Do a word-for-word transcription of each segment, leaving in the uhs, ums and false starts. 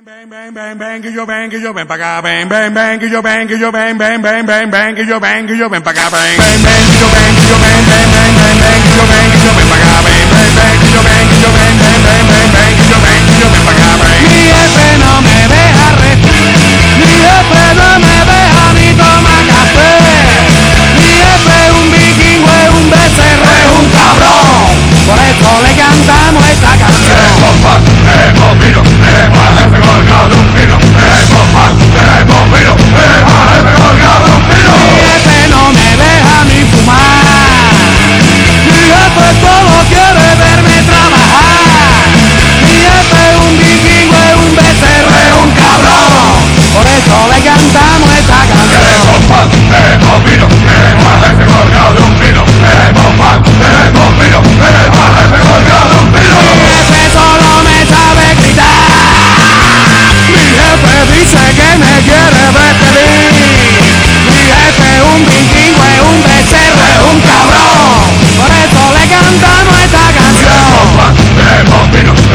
Ven, ven, ven, ven, que yo ven, que yo ven pa' acá, ven, ven, ven, que yo ven, que yo ven, ven, ven, ven, ven, que yo ven, que yo ven pa' acá, ven, ven, ven, que yo ven, que yo ven, ven, ven, ven, ven, que yo ven, que yo ven pa' acá, ven, ven, ven, que yo ven, que yo ven, ven, ven, ven, ven, que yo ven, que yo ven pa' acá, ven. Mi jefe no me deja respirar, mi jefe no me deja ni tomar café, mi jefe es un vikingo, es un becerro, es un cabrón, por eso le cantamos esta canción. Mi jefe no me deja ni fumar, mi jefe solo quiere verme trabajar, mi jefe es un vikingo, es un becerro, es un cabrón, por eso le cantamos esta canción. Mi jefe solo me sabe gritar, mi jefe dice que me quiere ver feliz, mi jefe es un vikingo, es un becerro, es un cabrón, por eso le cantamos esta canción.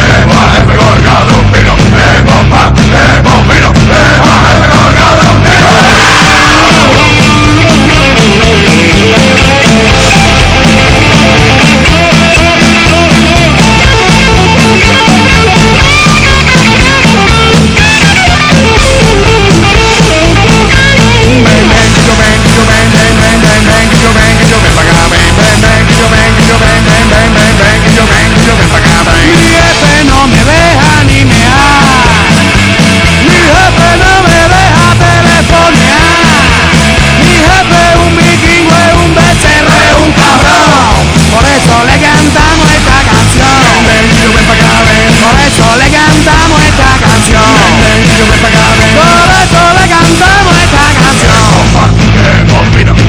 Mi jefe no me deja ni mear, mi jefe no me deja telefonear, mi jefe es un vikingo, es un becerro, es un cabrón, por eso le cantamos esta canción. Por eso le cantamos esta canción. Por eso le cantamos esta canción.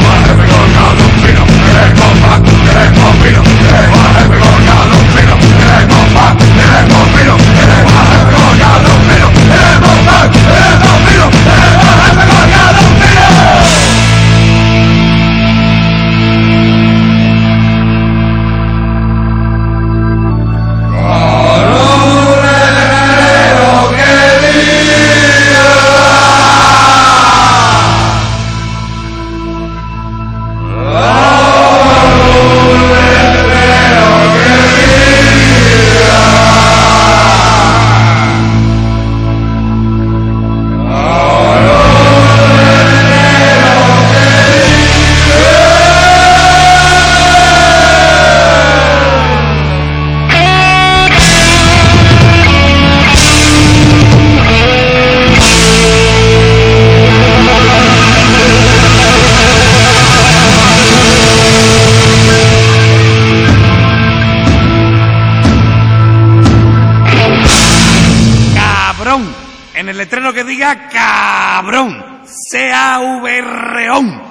En el letrero que diga cabrón, C A V R O N,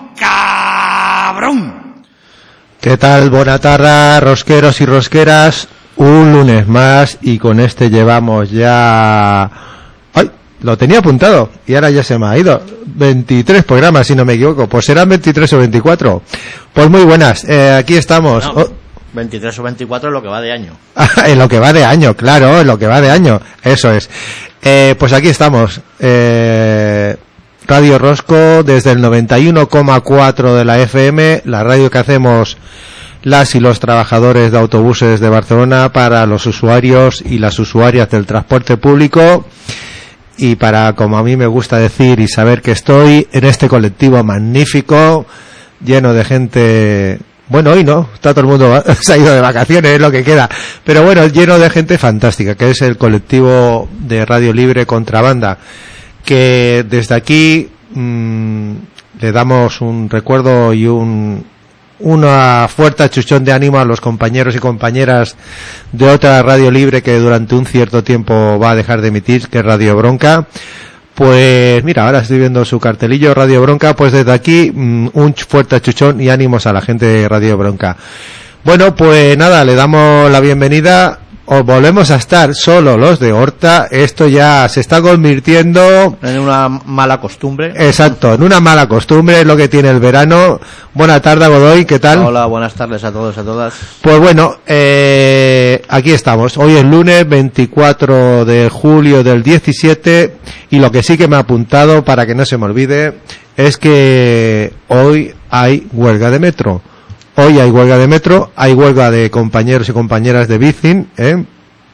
cabrón. ¿Qué tal? Buena tarde, rosqueros y rosqueras. Un lunes más y con este llevamos ya... ¡Ay! Lo tenía apuntado y ahora ya se me ha ido. veintitrés programas, si no me equivoco. Pues serán veintitrés o veinticuatro. Pues muy buenas, eh, aquí estamos. No, oh. veintitrés o veinticuatro es lo que va de año. En lo que va de año, claro, en lo que va de año. Eso es. Eh, pues aquí estamos. Eh... Radio Rosco desde el noventa y uno coma cuatro de la F M, la radio que hacemos las y los trabajadores de autobuses de Barcelona para los usuarios y las usuarias del transporte público y para, como a mí me gusta decir y saber que estoy en este colectivo magnífico, lleno de gente. Bueno, hoy no, está todo el mundo se ha ido de vacaciones, es lo que queda, pero bueno, lleno de gente fantástica, que es el colectivo de Radio Libre Contrabanda, que desde aquí mmm, le damos un recuerdo y un una fuerte achuchón de ánimo a los compañeros y compañeras de otra radio libre que durante un cierto tiempo va a dejar de emitir, que es Radio Bronca. Pues mira, ahora estoy viendo su cartelillo, Radio Bronca, pues desde aquí mmm, un fuerte achuchón y ánimos a la gente de Radio Bronca. Bueno, pues nada, le damos la bienvenida. o volvemos a estar solo los de Horta, esto ya se está convirtiendo en una mala costumbre. Exacto, en una mala costumbre, es lo que tiene el verano. Buena tarde, Godoy, ¿qué tal? Hola, buenas tardes a todos y a todas. Pues bueno, eh, aquí estamos. Hoy es lunes veinticuatro de julio del diecisiete y lo que sí que me ha apuntado, para que no se me olvide, es que hoy hay huelga de metro. Hoy hay huelga de metro, hay huelga de compañeros y compañeras de Bicin, ¿eh?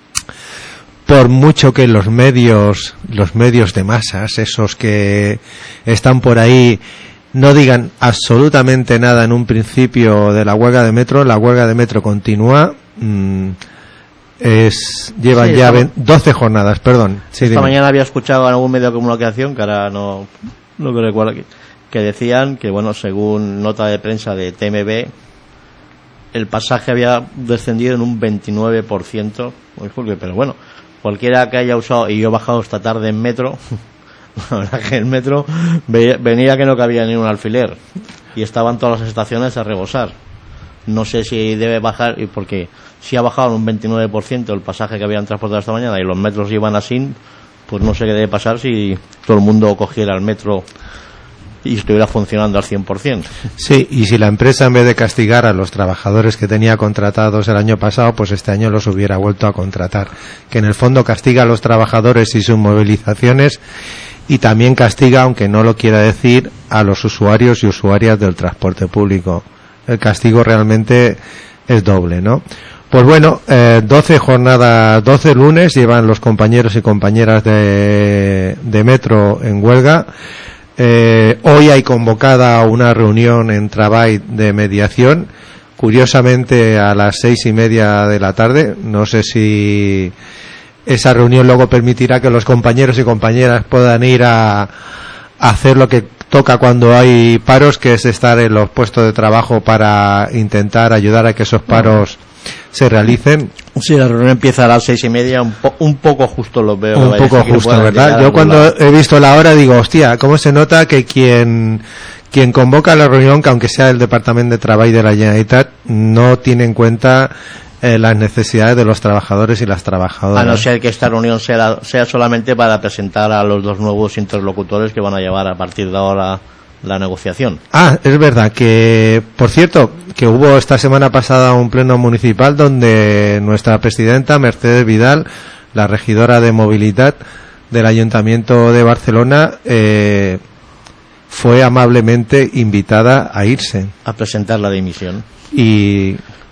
Por mucho que los medios, los medios de masas, esos que están por ahí, no digan absolutamente nada en un principio de la huelga de metro, la huelga de metro continúa, mmm, es llevan sí, ya ven, doce jornadas, perdón. Sí, esta dime. Mañana había escuchado en algún medio de comunicación, que ahora no, no me recuerdo aquí, que decían que, bueno, según nota de prensa de T M B, el pasaje había descendido en un veintinueve por ciento, pero bueno, cualquiera que haya usado, y yo he bajado esta tarde en metro, la verdad que el metro venía que no cabía ni un alfiler, y estaban todas las estaciones a rebosar. No sé si debe bajar, porque si ha bajado en un veintinueve por ciento el pasaje que habían transportado esta mañana y los metros iban así, pues no sé qué debe pasar si todo el mundo cogiera el metro y estuviera funcionando al cien por ciento. Sí, y si la empresa, en vez de castigar a los trabajadores que tenía contratados el año pasado, pues este año los hubiera vuelto a contratar, que en el fondo castiga a los trabajadores y sus movilizaciones, y también castiga, aunque no lo quiera decir, a los usuarios y usuarias del transporte público. El castigo realmente es doble, ¿no? Pues bueno, eh, doce jornadas, doce lunes llevan los compañeros y compañeras de, de metro en huelga. Eh, hoy hay convocada una reunión en Travall de mediación, curiosamente a las seis y media de la tarde. No sé si esa reunión luego permitirá que los compañeros y compañeras puedan ir a, a hacer lo que toca cuando hay paros, que es estar en los puestos de trabajo para intentar ayudar a que esos paros se realicen. Sí, la reunión empieza a las seis y media, un, po un poco justo lo veo. Un poco justo, ¿verdad? Yo cuando he visto la hora digo, hostia, ¿cómo se nota que quien quien convoca la reunión, que aunque sea el Departamento de Trabajo de la Generalitat, no tiene en cuenta eh, las necesidades de los trabajadores y las trabajadoras? A no ser que esta reunión sea, sea solamente para presentar a los dos nuevos interlocutores que van a llevar a partir de ahora la negociación. Ah, es verdad que, por cierto, que hubo esta semana pasada un pleno municipal donde nuestra presidenta Mercedes Vidal, la regidora de movilidad del Ayuntamiento de Barcelona, eh, fue amablemente invitada a irse. A presentar la dimisión. Y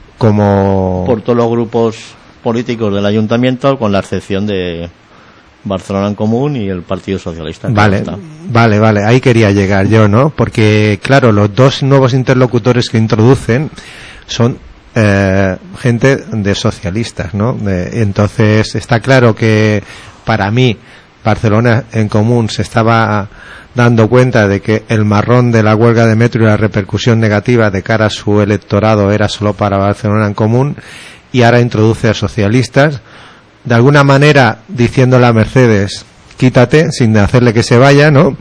como... por todos los grupos políticos del Ayuntamiento, con la excepción de Barcelona en Común y el Partido Socialista. Vale, vale, vale, ahí quería llegar yo, ¿no? Porque, claro, los dos nuevos interlocutores que introducen son eh, gente de socialistas, ¿no? De, entonces, está claro que para mí, Barcelona en Común se estaba dando cuenta de que el marrón de la huelga de metro y la repercusión negativa de cara a su electorado era solo para Barcelona en Común, y ahora introduce a socialistas, de alguna manera diciéndole a Mercedes, quítate, sin hacerle que se vaya, ¿no?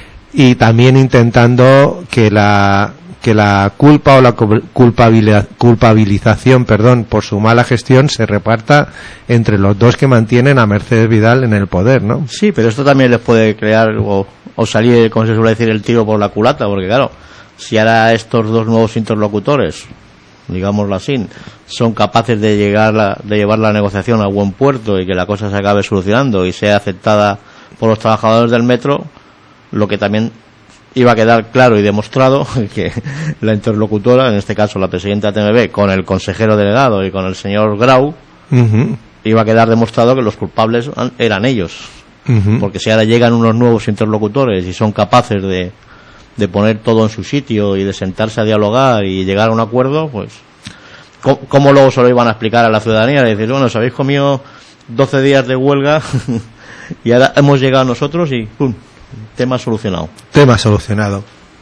Y también intentando que la que la culpa o la culpabilidad, culpabilización, perdón, por su mala gestión se reparta entre los dos que mantienen a Mercedes Vidal en el poder, ¿no? Sí, pero esto también les puede crear o, o salir, como se suele decir, el tiro por la culata, porque claro, si ahora estos dos nuevos interlocutores, digámoslo así, son capaces de llegar la, de llevar la negociación a buen puerto y que la cosa se acabe solucionando y sea aceptada por los trabajadores del metro, lo que también iba a quedar claro y demostrado que la interlocutora, en este caso la presidenta de T M B, con el consejero delegado y con el señor Grau, uh-huh. iba a quedar demostrado que los culpables eran ellos, uh-huh. porque si ahora llegan unos nuevos interlocutores y son capaces de de poner todo en su sitio y de sentarse a dialogar y llegar a un acuerdo, pues ¿cómo, cómo luego se lo iban a explicar a la ciudadanía? De decir, bueno, os habéis comido doce días de huelga y ahora hemos llegado nosotros y ¡pum! Tema solucionado. Tema solucionado.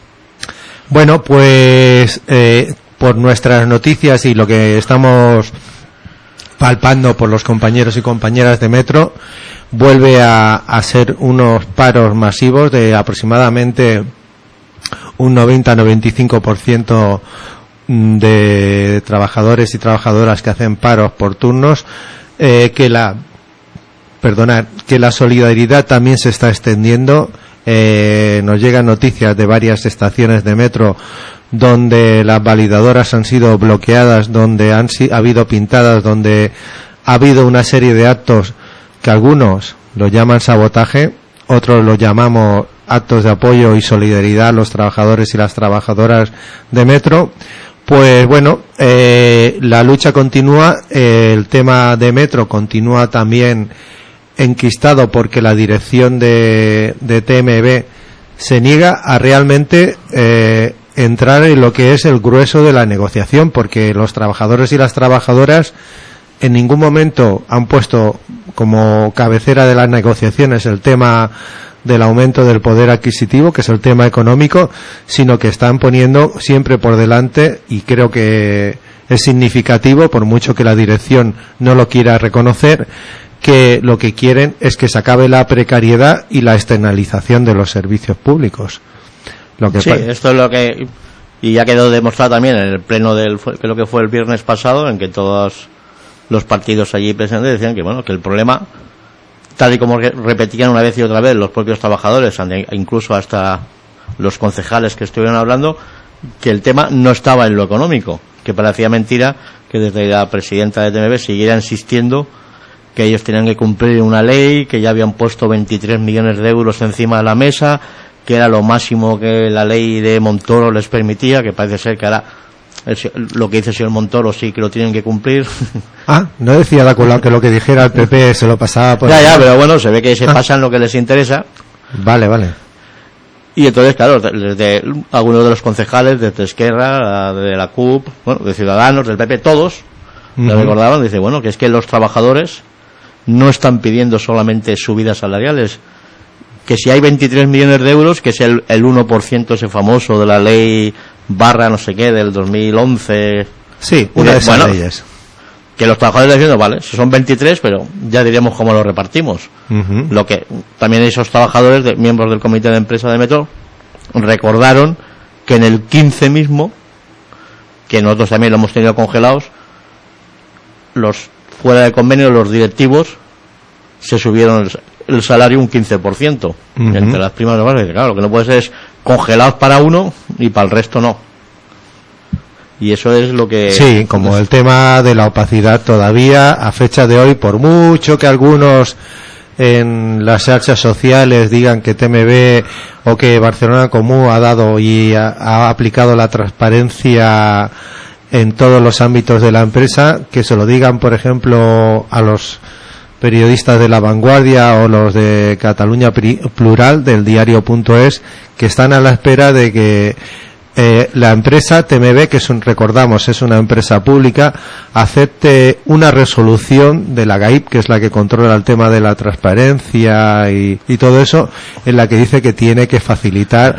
Bueno, pues eh, por nuestras noticias y lo que estamos palpando por los compañeros y compañeras de metro, vuelve a, a ser unos paros masivos de aproximadamente un noventa a noventa y cinco por ciento de trabajadores y trabajadoras que hacen paros por turnos. eh, que la perdonad, que la solidaridad también se está extendiendo. Eh, nos llegan noticias de varias estaciones de metro donde las validadoras han sido bloqueadas, donde han si, ha habido pintadas, donde ha habido una serie de actos que algunos lo llaman sabotaje, otros lo llamamos actos de apoyo y solidaridad a los trabajadores y las trabajadoras de metro. Pues bueno, eh, la lucha continúa, eh, el tema de metro continúa también enquistado porque la dirección de, de T M B se niega a realmente eh, entrar en lo que es el grueso de la negociación, porque los trabajadores y las trabajadoras en ningún momento han puesto como cabecera de las negociaciones el tema del aumento del poder adquisitivo, que es el tema económico, sino que están poniendo siempre por delante, y creo que es significativo, por mucho que la dirección no lo quiera reconocer, que lo que quieren es que se acabe la precariedad y la externalización de los servicios públicos. Lo que sí, esto es lo que, y ya quedó demostrado también en el pleno del, creo que fue el viernes pasado, en que todos los partidos allí presentes decían que bueno, que el problema, tal y como repetían una vez y otra vez los propios trabajadores, incluso hasta los concejales que estuvieron hablando, que el tema no estaba en lo económico, que parecía mentira que desde la presidenta de T M B siguiera insistiendo que ellos tenían que cumplir una ley, que ya habían puesto veintitrés millones de euros encima de la mesa, que era lo máximo que la ley de Montoro les permitía, que parece ser que ahora lo que dice el señor Montoro sí que lo tienen que cumplir. Ah, no decía la cola que lo que dijera el P P se lo pasaba por... Ya, ya, pero bueno, se ve que se ah. pasan lo que les interesa. Vale, vale. Y entonces, claro, desde algunos de los concejales, desde Esquerra, de la C U P, bueno, de Ciudadanos, del P P, todos, uh-huh. le recordaban, dice, bueno, que es que los trabajadores no están pidiendo solamente subidas salariales, que si hay veintitrés millones de euros, que es el, el uno por ciento ese famoso de la ley barra no sé qué del dos mil once. Sí, una de esas bueno, leyes. Que los trabajadores diciendo, vale, si son veintitrés, pero ya diremos cómo lo repartimos. Uh-huh. Lo que también esos trabajadores, de, miembros del comité de empresa de Metro, recordaron que en el quince mismo, que nosotros también lo hemos tenido congelados, los fuera de convenio, los directivos se subieron el, el salario un quince por ciento. Uh-huh. Entre las primas de base, claro, lo que no puede ser es congelados para uno y para el resto no. Y eso es lo que... Sí, como el tema de la opacidad todavía, a fecha de hoy, por mucho que algunos en las redes sociales digan que T M B o que Barcelona Comú ha dado y ha, ha aplicado la transparencia en todos los ámbitos de la empresa, que se lo digan, por ejemplo, a los periodistas de La Vanguardia o los de Cataluña Plural, del diario.es, que están a la espera de que eh, la empresa T M B, que es un, recordamos, es una empresa pública, acepte una resolución de la G A I P, que es la que controla el tema de la transparencia y, y todo eso, en la que dice que tiene que facilitar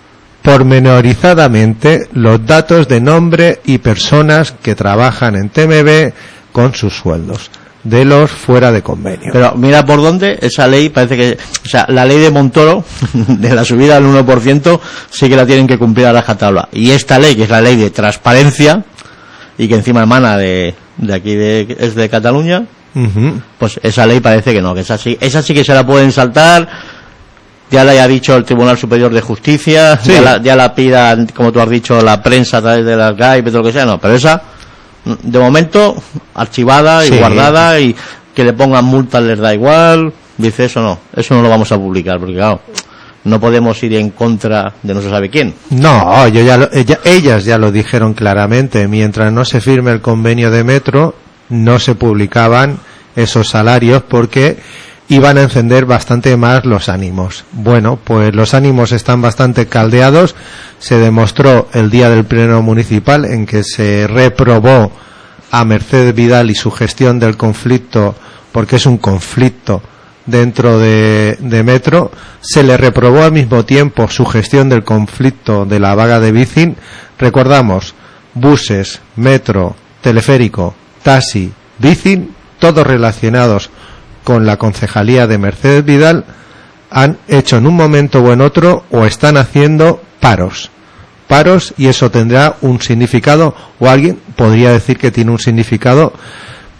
pormenorizadamente los datos de nombre y personas que trabajan en T M B con sus sueldos de los fuera de convenio. Pero mira por dónde esa ley parece que, o sea, la ley de Montoro de la subida al uno por ciento sí que la tienen que cumplir a rajatabla, y esta ley, que es la ley de transparencia y que encima emana de, de aquí de, es de Cataluña, uh-huh. pues esa ley parece que no, que esa sí, esa sí que se la pueden saltar. Ya la haya dicho el Tribunal Superior de Justicia, sí. ya, la, ya la pida, como tú has dicho, la prensa a través de las G A I P y todo lo que sea, no, pero esa de momento archivada y sí. guardada, y que le pongan multas les da igual. Dice, eso no, eso no lo vamos a publicar, porque claro, no podemos ir en contra de no se sabe quién. No, yo ya lo, ella, ellas ya lo dijeron claramente, mientras no se firme el convenio de Metro no se publicaban esos salarios porque iban a encender bastante más los ánimos. Bueno, pues los ánimos están bastante caldeados. Se demostró el día del pleno municipal en que se reprobó a Mercedes Vidal y su gestión del conflicto, porque es un conflicto dentro de, de Metro. Se le reprobó al mismo tiempo su gestión del conflicto de la vaga de Bicin. Recordamos, buses, metro, teleférico, taxi, Bicin, todos relacionados con la concejalía de Mercedes Vidal, han hecho en un momento o en otro, o están haciendo paros. Paros, y eso tendrá un significado, o alguien podría decir que tiene un significado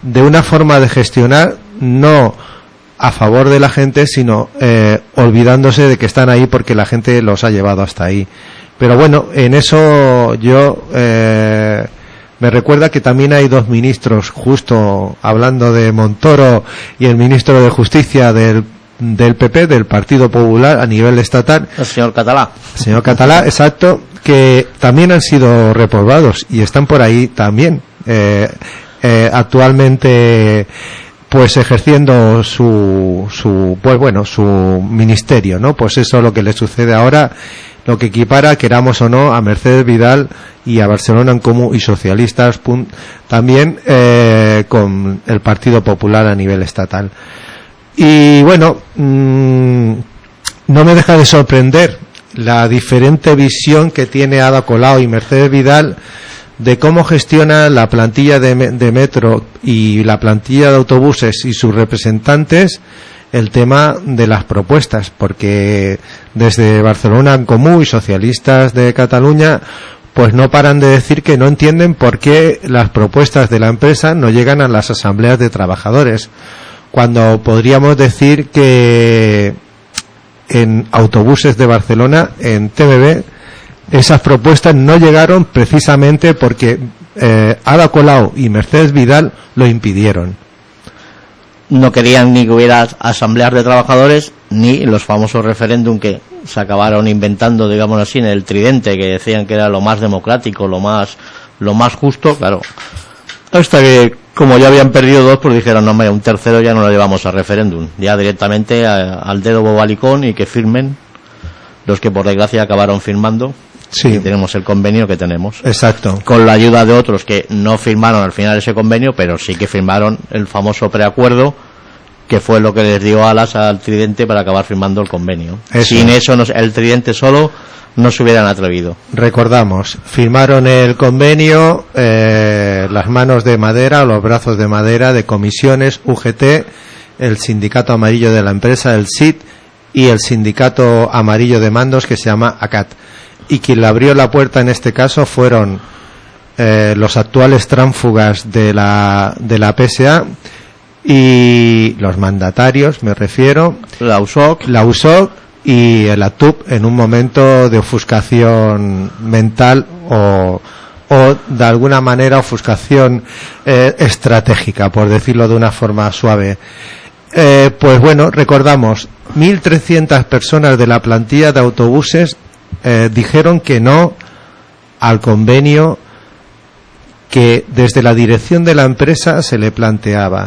de una forma de gestionar no a favor de la gente, sino eh, olvidándose de que están ahí porque la gente los ha llevado hasta ahí. Pero bueno, en eso yo eh, me recuerda que también hay dos ministros, justo hablando de Montoro y el ministro de Justicia del del P P, del Partido Popular a nivel estatal, el señor Catalá señor Catalá, exacto, que también han sido reprobados y están por ahí también eh, eh, actualmente pues ejerciendo su su pues bueno su ministerio, ¿no? Pues eso es lo que le sucede ahora, lo que equipara, queramos o no, a Mercedes Vidal y a Barcelona en Comú y socialistas pun, también eh, con el Partido Popular a nivel estatal. Y bueno, mmm, no me deja de sorprender la diferente visión que tiene Ada Colau y Mercedes Vidal de cómo gestiona la plantilla de, de metro y la plantilla de autobuses y sus representantes el tema de las propuestas, porque desde Barcelona en Comú y socialistas de Cataluña pues no paran de decir que no entienden por qué las propuestas de la empresa no llegan a las asambleas de trabajadores, cuando podríamos decir que en autobuses de Barcelona, en T M B, esas propuestas no llegaron precisamente porque eh, Ada Colau y Mercedes Vidal lo impidieron. No querían ni que hubiera asambleas de trabajadores, ni los famosos referéndum que se acabaron inventando, digamos así, en el Tridente, que decían que era lo más democrático, lo más lo más justo, claro. Hasta que, como ya habían perdido dos, pues dijeron, no, hombre, un tercero ya no lo llevamos a referéndum, ya directamente a, al dedo bobalicón y que firmen los que por desgracia acabaron firmando. Sí. Y tenemos el convenio que tenemos. Exacto. Con la ayuda de otros que no firmaron al final ese convenio, pero sí que firmaron el famoso preacuerdo, que fue lo que les dio alas al Tridente para acabar firmando el convenio. Eso. Sin eso, no, el Tridente solo no se hubieran atrevido. Recordamos, firmaron el convenio, eh, las manos de madera, los brazos de madera de comisiones, U G T, el sindicato amarillo de la empresa, el S I T, y el sindicato amarillo de mandos que se llama A C A T. Y quien le abrió la puerta en este caso fueron eh, los actuales tránsfugas de la de la P S A y los mandatarios, me refiero, la U S O C, la U S O C y el A T U P, en un momento de ofuscación mental o, o de alguna manera ofuscación eh, estratégica, por decirlo de una forma suave. Eh, pues bueno, recordamos, mil trescientas personas de la plantilla de autobuses eh, dijeron que no al convenio que desde la dirección de la empresa se le planteaba.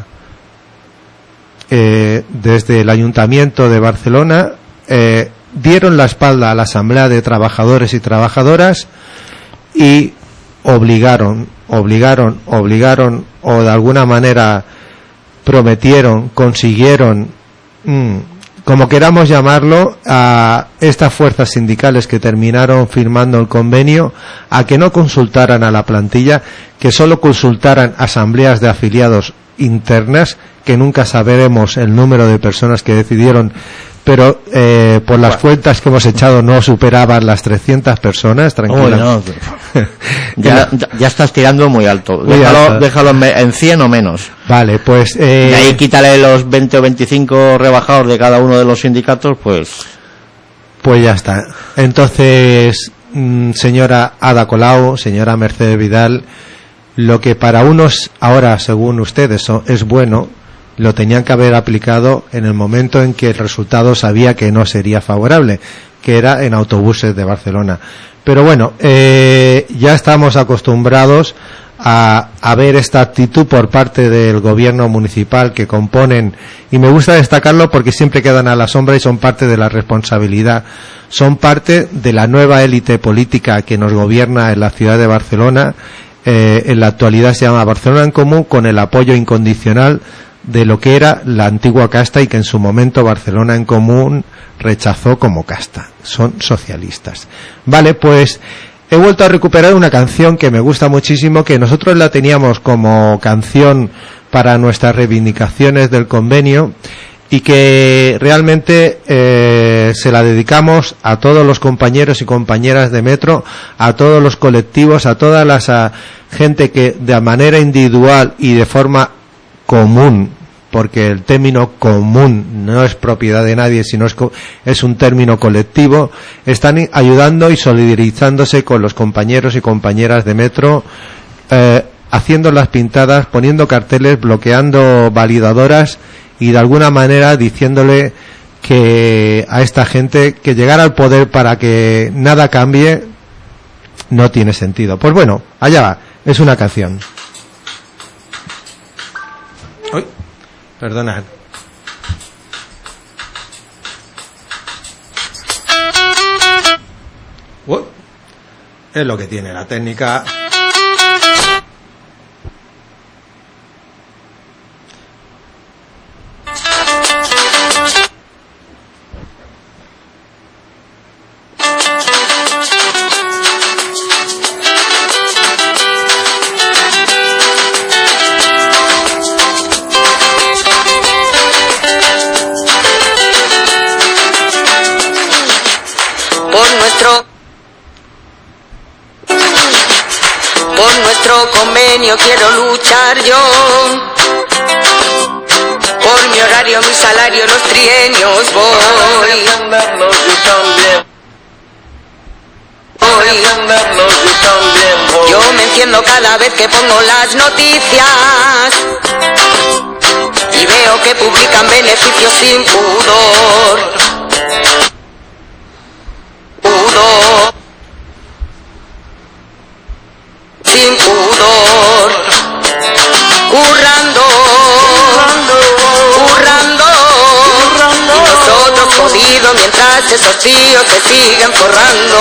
Eh, desde el Ayuntamiento de Barcelona eh, dieron la espalda a la Asamblea de Trabajadores y Trabajadoras y obligaron, obligaron, obligaron o de alguna manera prometieron, consiguieron, mmm, como queramos llamarlo, a estas fuerzas sindicales que terminaron firmando el convenio a que no consultaran a la plantilla, que solo consultaran asambleas de afiliados internas, que nunca sabremos el número de personas que decidieron, pero eh, por las cuentas que hemos echado no superaban las trescientas personas, tranquila. Oh, no. ya, ya, ya estás tirando muy alto. Muy déjalo, alto. déjalo en cien o menos. Vale, pues... Eh... Y ahí quítale los veinte o veinticinco rebajados de cada uno de los sindicatos, pues... Pues ya está. Entonces, mmm, señora Ada Colau, señora Mercedes Vidal, lo que para unos ahora, según ustedes, es bueno, lo tenían que haber aplicado en el momento en que el resultado sabía que no sería favorable, que era en autobuses de Barcelona. Pero bueno, eh, ya estamos acostumbrados a, a ver esta actitud por parte del gobierno municipal que componen, y me gusta destacarlo porque siempre quedan a la sombra y son parte de la responsabilidad, son parte de la nueva élite política que nos gobierna en la ciudad de Barcelona. Eh, en la actualidad se llama Barcelona en Comú, con el apoyo incondicional de lo que era la antigua casta y que en su momento Barcelona en Común rechazó como casta. Son socialistas. Vale, pues he vuelto a recuperar una canción que me gusta muchísimo, que nosotros la teníamos como canción para nuestras reivindicaciones del convenio y que realmente eh, se la dedicamos a todos los compañeros y compañeras de Metro, a todos los colectivos, a toda la a, gente que de manera individual y de forma común, porque el término común no es propiedad de nadie, sino es, co- es un término colectivo, están i- ayudando y solidarizándose con los compañeros y compañeras de metro, eh, haciendo las pintadas, poniendo carteles, bloqueando validadoras y de alguna manera diciéndole que a esta gente que llegar al poder para que nada cambie no tiene sentido. Pues bueno, allá va, es una canción. Uy, perdonad. Uy, es lo que tiene la técnica. Por nuestro por nuestro convenio quiero luchar yo, por mi horario, mi salario, los trienios voy. Voy. Yo me enciendo cada vez que pongo las noticias y veo que publican beneficios sin pudor. Pudor. Sin pudor. Currando. Currando. Y nosotros jodidos mientras esos tíos se siguen forrando.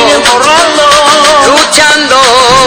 Luchando.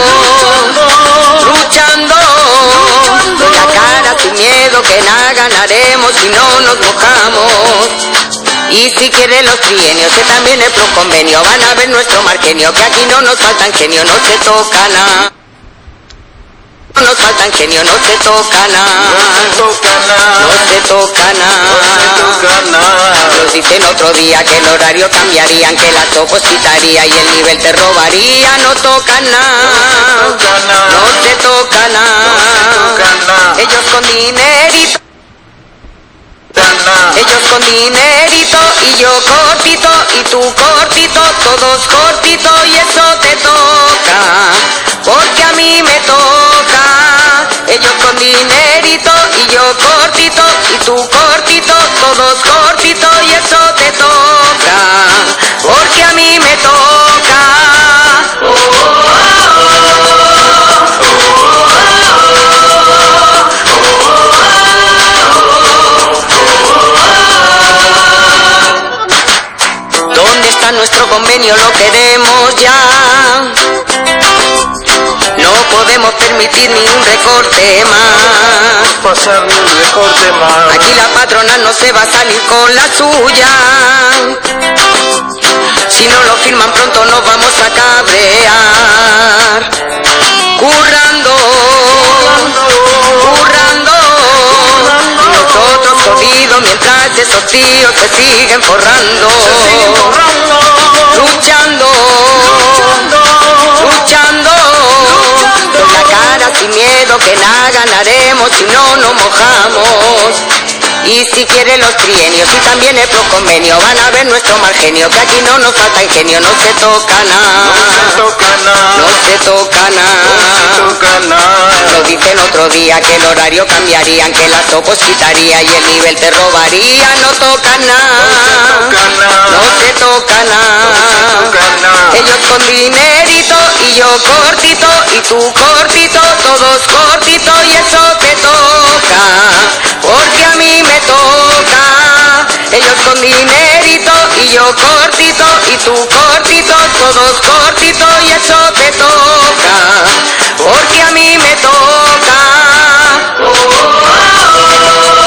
Luchando. Con la cara sin miedo que nada ganaremos si no nos mojamos. Y si quieren los trienios, que también es pro convenio, van a ver nuestro margenio, que aquí no nos faltan genio, no se toca nada. No nos faltan genio, no se toca nada. No se toca nada. Nos dicen otro día que el horario cambiarían, que la topos quitaría y el nivel te robaría. No toca nada. No se toca nada. Ellos con dinerito. Ellos con dinerito y yo cortito y tú cortito, todos cortito y eso te toca, porque a mí me toca. Ellos con dinerito y yo cortito y tú cortito, todos cortito y eso te toca, porque a mí me toca. Oh, oh, oh, ¿dónde está nuestro convenio? Lo queremos ya. No podemos permitir ni un recorte más. Pasar ni un recorte más. Aquí la patrona no se va a salir con la suya. Si no lo firman pronto nos vamos a cabrear. Currando, currando, y nosotros jodidos mientras esos tíos se siguen forrando. Luchando, luchando, con la cara sin miedo que nada ganaremos si no nos mojamos. Y si quieren los trienios y también el pro convenio, van a ver nuestro margenio, que aquí no nos falta ingenio, no se toca nada. No se toca nada. No se toca nada. No se toca nada. Lo dicen otro día que el horario cambiarían, que las topos quitaría y el nivel te robaría. No toca nada. No se toca nada. Ellos con dinerito y yo cortito y tú cortito, todos cortito y eso te toca, porque a mí me toca. Ellos con dinerito y yo cortito y tú cortito, todos cortito y eso te toca, porque a mí me toca. Oh, oh, oh.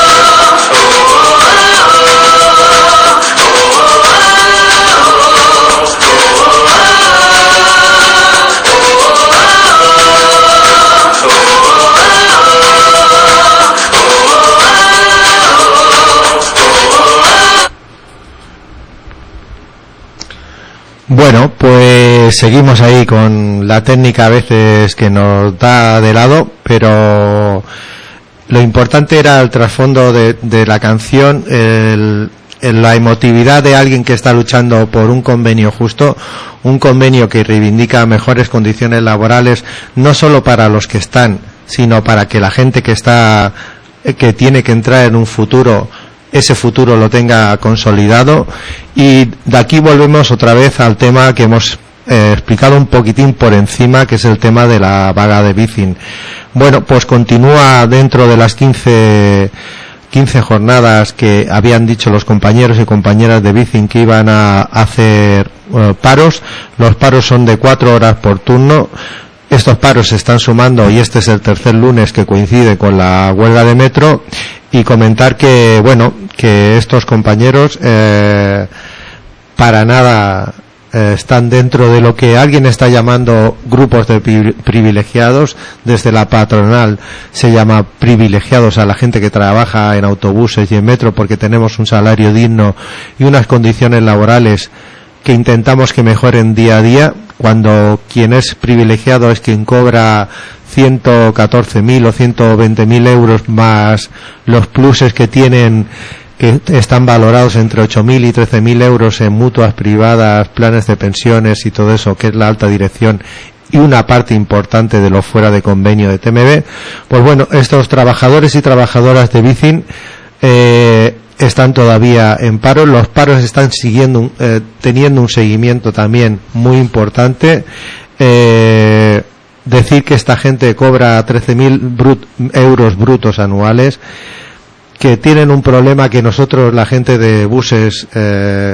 Bueno, pues seguimos ahí con la técnica a veces que nos da de lado, pero lo importante era el trasfondo de, de la canción, el, el, la emotividad de alguien que está luchando por un convenio justo, un convenio que reivindica mejores condiciones laborales, no solo para los que están, sino para que la gente que está, que tiene que entrar en un futuro, ese futuro lo tenga consolidado. Y de aquí volvemos otra vez al tema que hemos eh, explicado un poquitín por encima, que es el tema de la vaga de Bicin. Bueno, pues continúa dentro de las quince jornadas que habían dicho los compañeros y compañeras de Bicin que iban a hacer uh, paros. Los paros son de cuatro horas por turno. Estos paros se están sumando y este es el tercer lunes que coincide con la huelga de metro. Y comentar que, bueno, que estos compañeros eh, para nada eh, están dentro de lo que alguien está llamando grupos de privilegiados. Desde la patronal se llama privilegiados a la gente que trabaja en autobuses y en metro, porque tenemos un salario digno y unas condiciones laborales que intentamos que mejoren día a día, cuando quien es privilegiado es quien cobra ciento catorce mil o ciento veinte mil euros más los pluses que tienen, que están valorados entre ocho mil y trece mil euros en mutuas privadas, planes de pensiones y todo eso, que es la alta dirección y una parte importante de lo fuera de convenio de T M B. Pues bueno, estos trabajadores y trabajadoras de Bicin eh, están todavía en paro. Los paros están siguiendo eh, teniendo un seguimiento también muy importante. eh, Decir que esta gente cobra trece mil brut, euros brutos anuales, que tienen un problema que nosotros, la gente de buses, eh,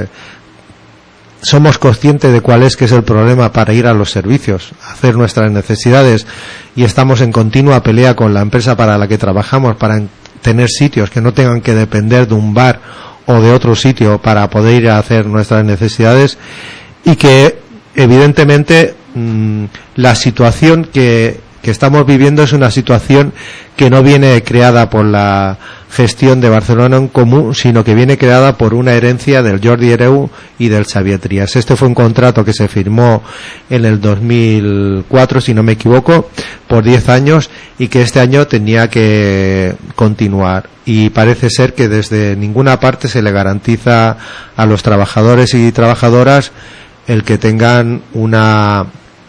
somos conscientes de cuál es, que es el problema para ir a los servicios, hacer nuestras necesidades, y estamos en continua pelea con la empresa para la que trabajamos para tener sitios que no tengan que depender de un bar o de otro sitio para poder ir a hacer nuestras necesidades, y que evidentemente mmm, la situación que, que estamos viviendo es una situación que no viene creada por la gestión de Barcelona en Comú, sino que viene creada por una herencia del Jordi Hereu y del Xavier Trias. Este fue un contrato que se firmó en el dos mil cuatro, si no me equivoco, por diez años, y que este año tenía que continuar. Y parece ser que desde ninguna parte se le garantiza a los trabajadores y trabajadoras el que tengan una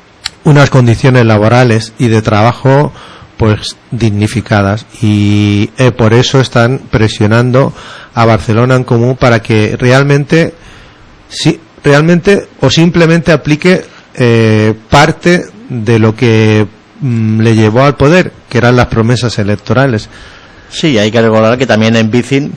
unas condiciones laborales y de trabajo pues dignificadas, y eh, por eso están presionando a Barcelona en Comú para que realmente sí, realmente o simplemente aplique eh, parte de lo que mm, le llevó al poder, que eran las promesas electorales. Sí, hay que recordar que también en Bicin,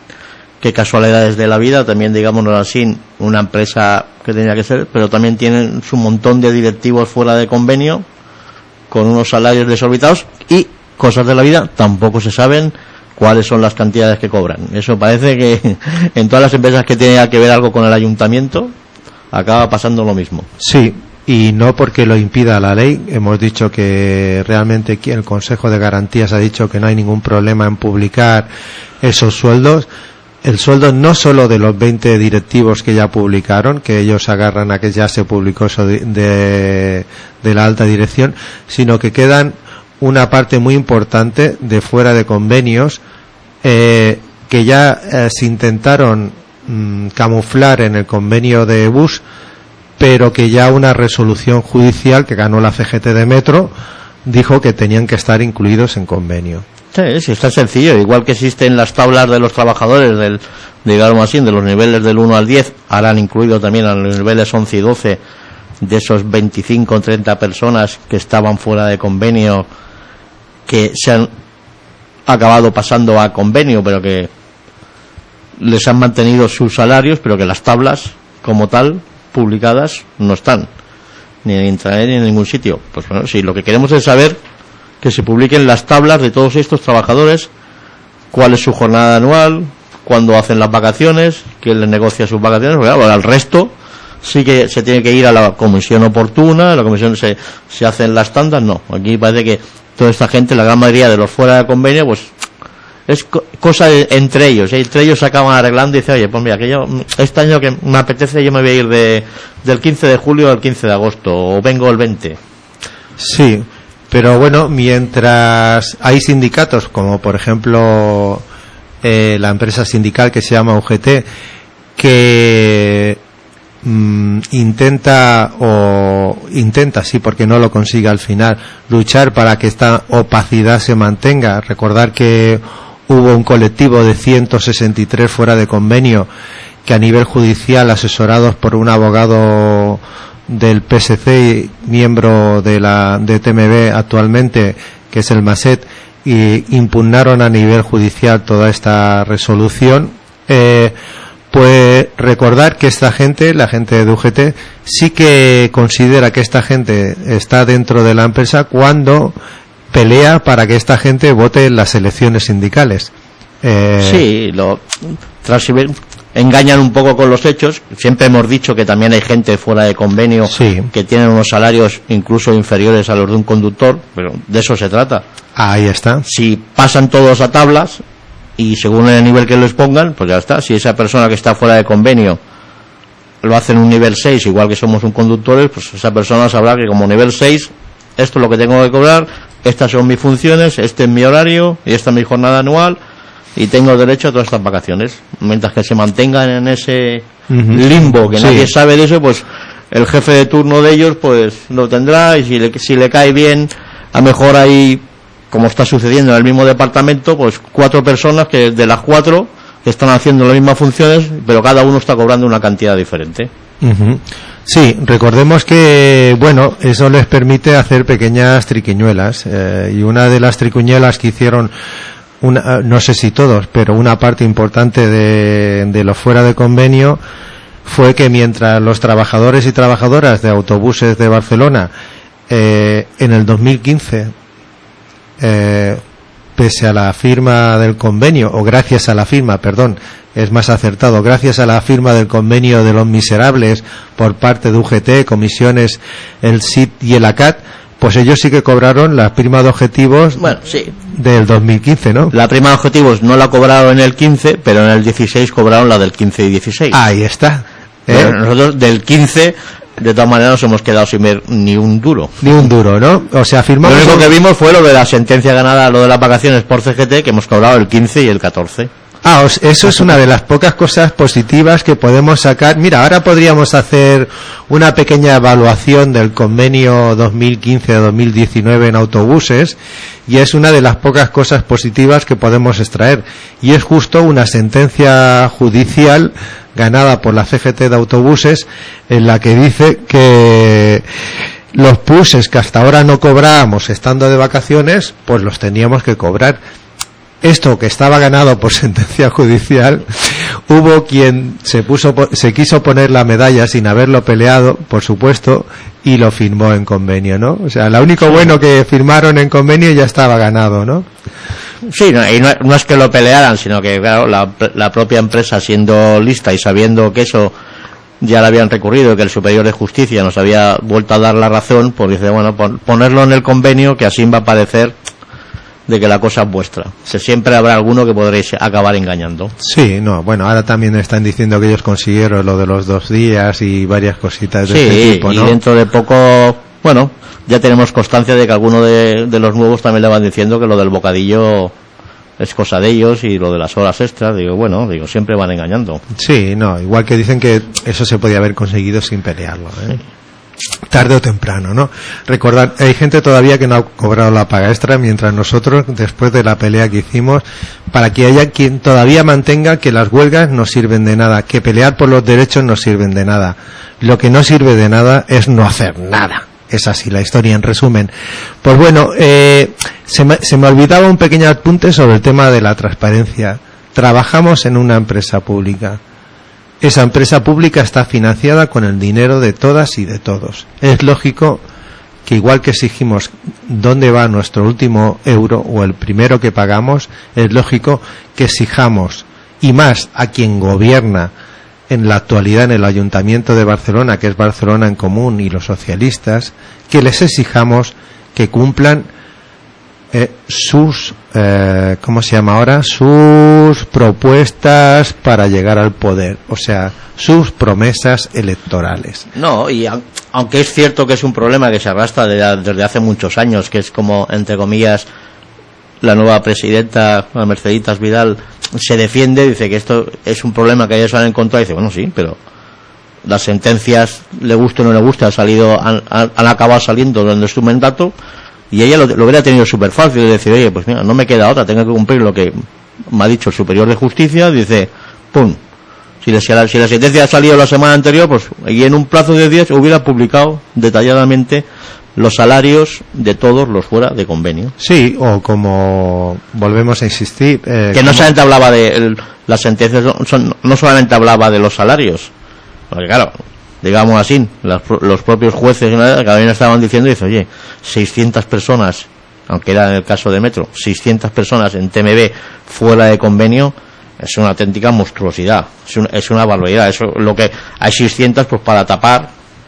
qué casualidades de la vida, también, digámoslo así, una empresa que tenía que ser, pero también tienen su montón de directivos fuera de convenio, con unos salarios desorbitados, y cosas de la vida, tampoco se saben cuáles son las cantidades que cobran. Eso parece que en todas las empresas que tienen que ver algo con el ayuntamiento, acaba pasando lo mismo. Sí, y no porque lo impida la ley. Hemos dicho que realmente el Consejo de Garantías ha dicho que no hay ningún problema en publicar esos sueldos. El sueldo no solo de los veinte directivos que ya publicaron, que ellos agarran a que ya se publicó eso de, de, de la alta dirección, sino que quedan una parte muy importante de fuera de convenios eh, que ya eh, se intentaron mm, camuflar en el convenio de bus, pero que ya una resolución judicial que ganó la C G T de Metro dijo que tenían que estar incluidos en convenio. Sí, sí, está sencillo. Igual que existen las tablas de los trabajadores, del, digamos así, de los niveles del uno al diez, ahora han incluido también a los niveles once y doce de esos veinticinco o treinta personas que estaban fuera de convenio, que se han acabado pasando a convenio, pero que les han mantenido sus salarios, pero que las tablas, como tal, publicadas, no están, ni en Intranet ni en ningún sitio. Pues bueno, sí, lo que queremos es saber que se publiquen las tablas de todos estos trabajadores, cuál es su jornada anual, cuándo hacen las vacaciones, quién les negocia sus vacaciones, porque claro, al resto sí que se tiene que ir a la comisión oportuna, la comisión se, se hacen las tandas. No, aquí parece que toda esta gente, la gran mayoría de los fuera de convenio, pues es co- cosa de, entre ellos, ¿eh? Entre ellos se acaban arreglando y dicen, oye, pues mira, que yo este año que me apetece, yo me voy a ir de del quince de julio al quince de agosto, o vengo el veinte. Sí, Pero bueno, mientras hay sindicatos, como por ejemplo eh, la empresa sindical que se llama U G T, que mm, intenta o intenta, sí, porque no lo consigue al final, luchar para que esta opacidad se mantenga. Recordar que hubo un colectivo de ciento sesenta y tres fuera de convenio que a nivel judicial, asesorados por un abogado del P S C, miembro de la de T M B actualmente, que es el MASET, y impugnaron a nivel judicial toda esta resolución. Eh, pues recordar que esta gente, la gente de U G T, sí que considera que esta gente está dentro de la empresa cuando pelea para que esta gente vote en las elecciones sindicales. Eh, sí, lo transfieren, engañan un poco con los hechos. Siempre hemos dicho que también hay gente fuera de convenio, sí, que tienen unos salarios incluso inferiores a los de un conductor, pero de eso se trata. Ahí está. Si pasan todos a tablas y según el nivel que les pongan, pues ya está. Si esa persona que está fuera de convenio lo hace en un nivel seis, igual que somos un conductores, pues esa persona sabrá que como nivel seis, esto es lo que tengo que cobrar, estas son mis funciones, este es mi horario y esta es mi jornada anual, y tengo derecho a todas estas vacaciones. Mientras que se mantengan en ese uh-huh. limbo que sí. nadie sabe de eso, pues el jefe de turno de ellos pues lo tendrá, y si le, si le cae bien, a lo mejor hay, como está sucediendo en el mismo departamento, pues cuatro personas que de las cuatro que están haciendo las mismas funciones, pero cada uno está cobrando una cantidad diferente. Uh-huh. Sí, recordemos que, bueno, eso les permite hacer pequeñas triquiñuelas, eh, y una de las triquiñuelas que hicieron, una, no sé si todos, pero una parte importante de, de los fuera de convenio, fue que mientras los trabajadores y trabajadoras de autobuses de Barcelona eh, en el dos mil quince, eh, pese a la firma del convenio, o gracias a la firma, perdón, es más acertado, gracias a la firma del convenio de los miserables por parte de U G T, comisiones, el S I T y el A C A T, pues ellos sí que cobraron la prima de objetivos, bueno, sí, del dos mil quince, ¿no? La prima de objetivos no la cobraron en el quince, pero en el dieciséis cobraron la del quince y dieciséis. Ahí está. ¿Eh? Pero nosotros del quince, de todas maneras, nos hemos quedado sin ver ni un duro. Ni un duro, ¿no? O sea, firmamos... Lo único que vimos fue lo de la sentencia ganada, lo de las vacaciones por C G T, que hemos cobrado el quince y el catorce. Ah, eso es una de las pocas cosas positivas que podemos sacar. Mira, ahora podríamos hacer una pequeña evaluación del convenio dos mil quince a dos mil diecinueve en autobuses, y es una de las pocas cosas positivas que podemos extraer, y es justo una sentencia judicial ganada por la C G T de autobuses, en la que dice que los buses que hasta ahora no cobrábamos estando de vacaciones, pues los teníamos que cobrar. Esto que estaba ganado por sentencia judicial, hubo quien se puso, se quiso poner la medalla sin haberlo peleado, por supuesto, y lo firmó en convenio, ¿no? O sea, lo único bueno que firmaron en convenio ya estaba ganado, ¿no? Sí, no, y no, no es que lo pelearan, sino que, claro, la, la propia empresa, siendo lista y sabiendo que eso ya lo habían recurrido, que el Superior de Justicia nos había vuelto a dar la razón, pues dice, bueno, pon, ponerlo en el convenio, que así va a parecer de que la cosa es vuestra. Se siempre habrá alguno que podréis acabar engañando. Sí, no, bueno, ahora también están diciendo que ellos consiguieron lo de los dos días y varias cositas de sí, este tipo, ¿no? Y dentro de poco, bueno, ya tenemos constancia de que alguno de, de los nuevos también le van diciendo que lo del bocadillo es cosa de ellos, y lo de las horas extras, digo, bueno, digo, siempre van engañando. Sí, no, igual que dicen que eso se podía haber conseguido sin pelearlo, ¿eh? Sí. Tarde o temprano, ¿no? Recordad, hay gente todavía que no ha cobrado la paga extra, mientras nosotros, después de la pelea que hicimos, para que haya quien todavía mantenga que las huelgas no sirven de nada, que pelear por los derechos no sirven de nada. Lo que no sirve de nada es no hacer nada. Es así la historia, en resumen. Pues bueno, eh, se me, se me olvidaba un pequeño apunte sobre el tema de la transparencia. Trabajamos en una empresa pública. Esa empresa pública está financiada con el dinero de todas y de todos. Es lógico que, igual que exigimos dónde va nuestro último euro o el primero que pagamos, es lógico que exijamos, y más a quien gobierna en la actualidad en el Ayuntamiento de Barcelona, que es Barcelona en Común, y los socialistas, que les exijamos que cumplan eh, sus, eh, ¿cómo se llama ahora? Sus propuestas para llegar al poder, o sea, sus promesas electorales. No, y a, aunque es cierto que es un problema que se arrastra de, desde hace muchos años, que es como, entre comillas, la nueva presidenta, Merceditas Vidal, se defiende, dice que esto es un problema que ellos han encontrado, y dice, bueno, sí, pero las sentencias, le guste o no le guste, han salido, han, han acabado saliendo durante su mandato, y ella lo, lo hubiera tenido súper fácil de decir, oye, pues mira, no me queda otra, tengo que cumplir lo que me ha dicho el Superior de Justicia, dice, pum, si la, si la, si la sentencia ha salido la semana anterior, pues y en un plazo de días hubiera publicado detalladamente los salarios de todos los fuera de convenio. Sí, o como volvemos a insistir, eh, que no como... solamente hablaba de el, las sentencias, son, no solamente hablaba de los salarios, porque claro, digamos así, las, los propios jueces que también estaban diciendo, dice, oye, seiscientas personas, aunque era en el caso de Metro, seiscientas personas en T M B fuera de convenio, es una auténtica monstruosidad, es, un, es una barbaridad. Eso, lo que hay seiscientas, pues para tapar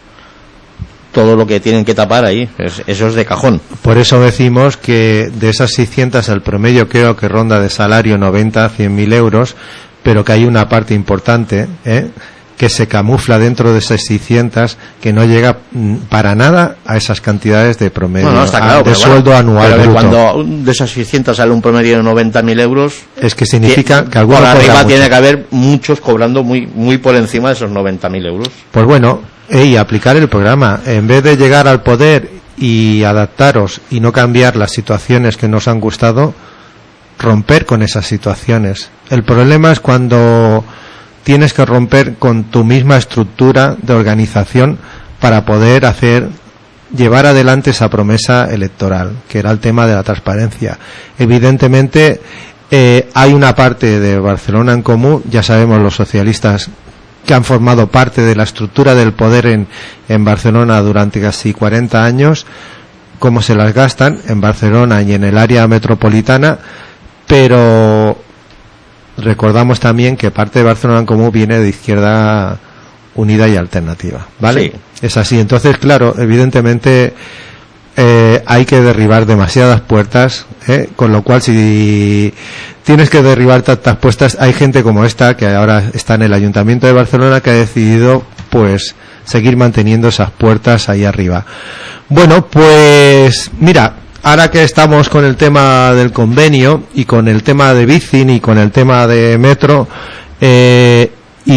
todo lo que tienen que tapar ahí, es, eso es de cajón. Por eso decimos que de esas seiscientas el promedio creo que ronda de salario noventa a cien mil euros, pero que hay una parte importante, ¿eh?, que se camufla dentro de esas seiscientas, que no llega para nada a esas cantidades de promedio, no, no, está claro, de pero sueldo bueno, anual pero bruto. Cuando de esas seiscientas sale un promedio de noventa mil euros, es que significa que, que alguno por arriba mucho. Tiene que haber muchos cobrando muy muy por encima de esos noventa mil euros. Pues bueno, y aplicar el programa, en vez de llegar al poder y adaptaros y no cambiar las situaciones que nos han gustado, romper con esas situaciones. El problema es cuando tienes que romper con tu misma estructura de organización para poder hacer, llevar adelante esa promesa electoral, que era el tema de la transparencia. Evidentemente, eh, hay una parte de Barcelona en Comú, ya sabemos los socialistas que han formado parte de la estructura del poder en, en Barcelona durante casi cuarenta años, cómo se las gastan en Barcelona y en el área metropolitana, pero recordamos también que parte de Barcelona en Comú viene de Izquierda Unida y Alternativa, ¿vale? Sí. Es así. Entonces, claro, evidentemente eh, hay que derribar demasiadas puertas, ¿eh? Con lo cual, si tienes que derribar tantas puertas, hay gente como esta que ahora está en el Ayuntamiento de Barcelona que ha decidido, pues, seguir manteniendo esas puertas ahí arriba. Bueno, pues, mira, ahora que estamos con el tema del convenio y con el tema de Bicin y con el tema de Metro, eh,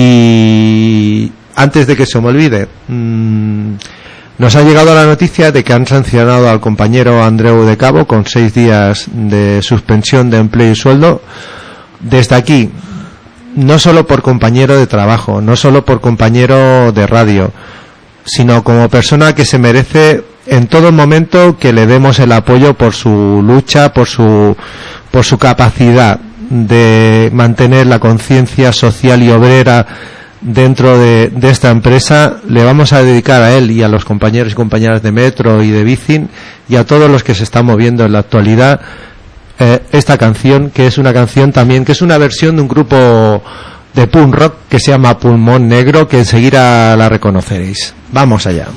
y antes de que se me olvide, mmm, nos ha llegado la noticia de que han sancionado al compañero Andreu de Cabo con seis días de suspensión de empleo y sueldo. Desde aquí, no solo por compañero de trabajo, no solo por compañero de radio, sino como persona que se merece en todo momento que le demos el apoyo por su lucha, por su por su capacidad de mantener la conciencia social y obrera dentro de, de esta empresa. Le vamos a dedicar a él y a los compañeros y compañeras de Metro y de Bicin y a todos los que se están moviendo en la actualidad eh, esta canción, que es una canción también que es una versión de un grupo de punk rock que se llama Pulmón Negro, que enseguida la reconoceréis. Vamos allá.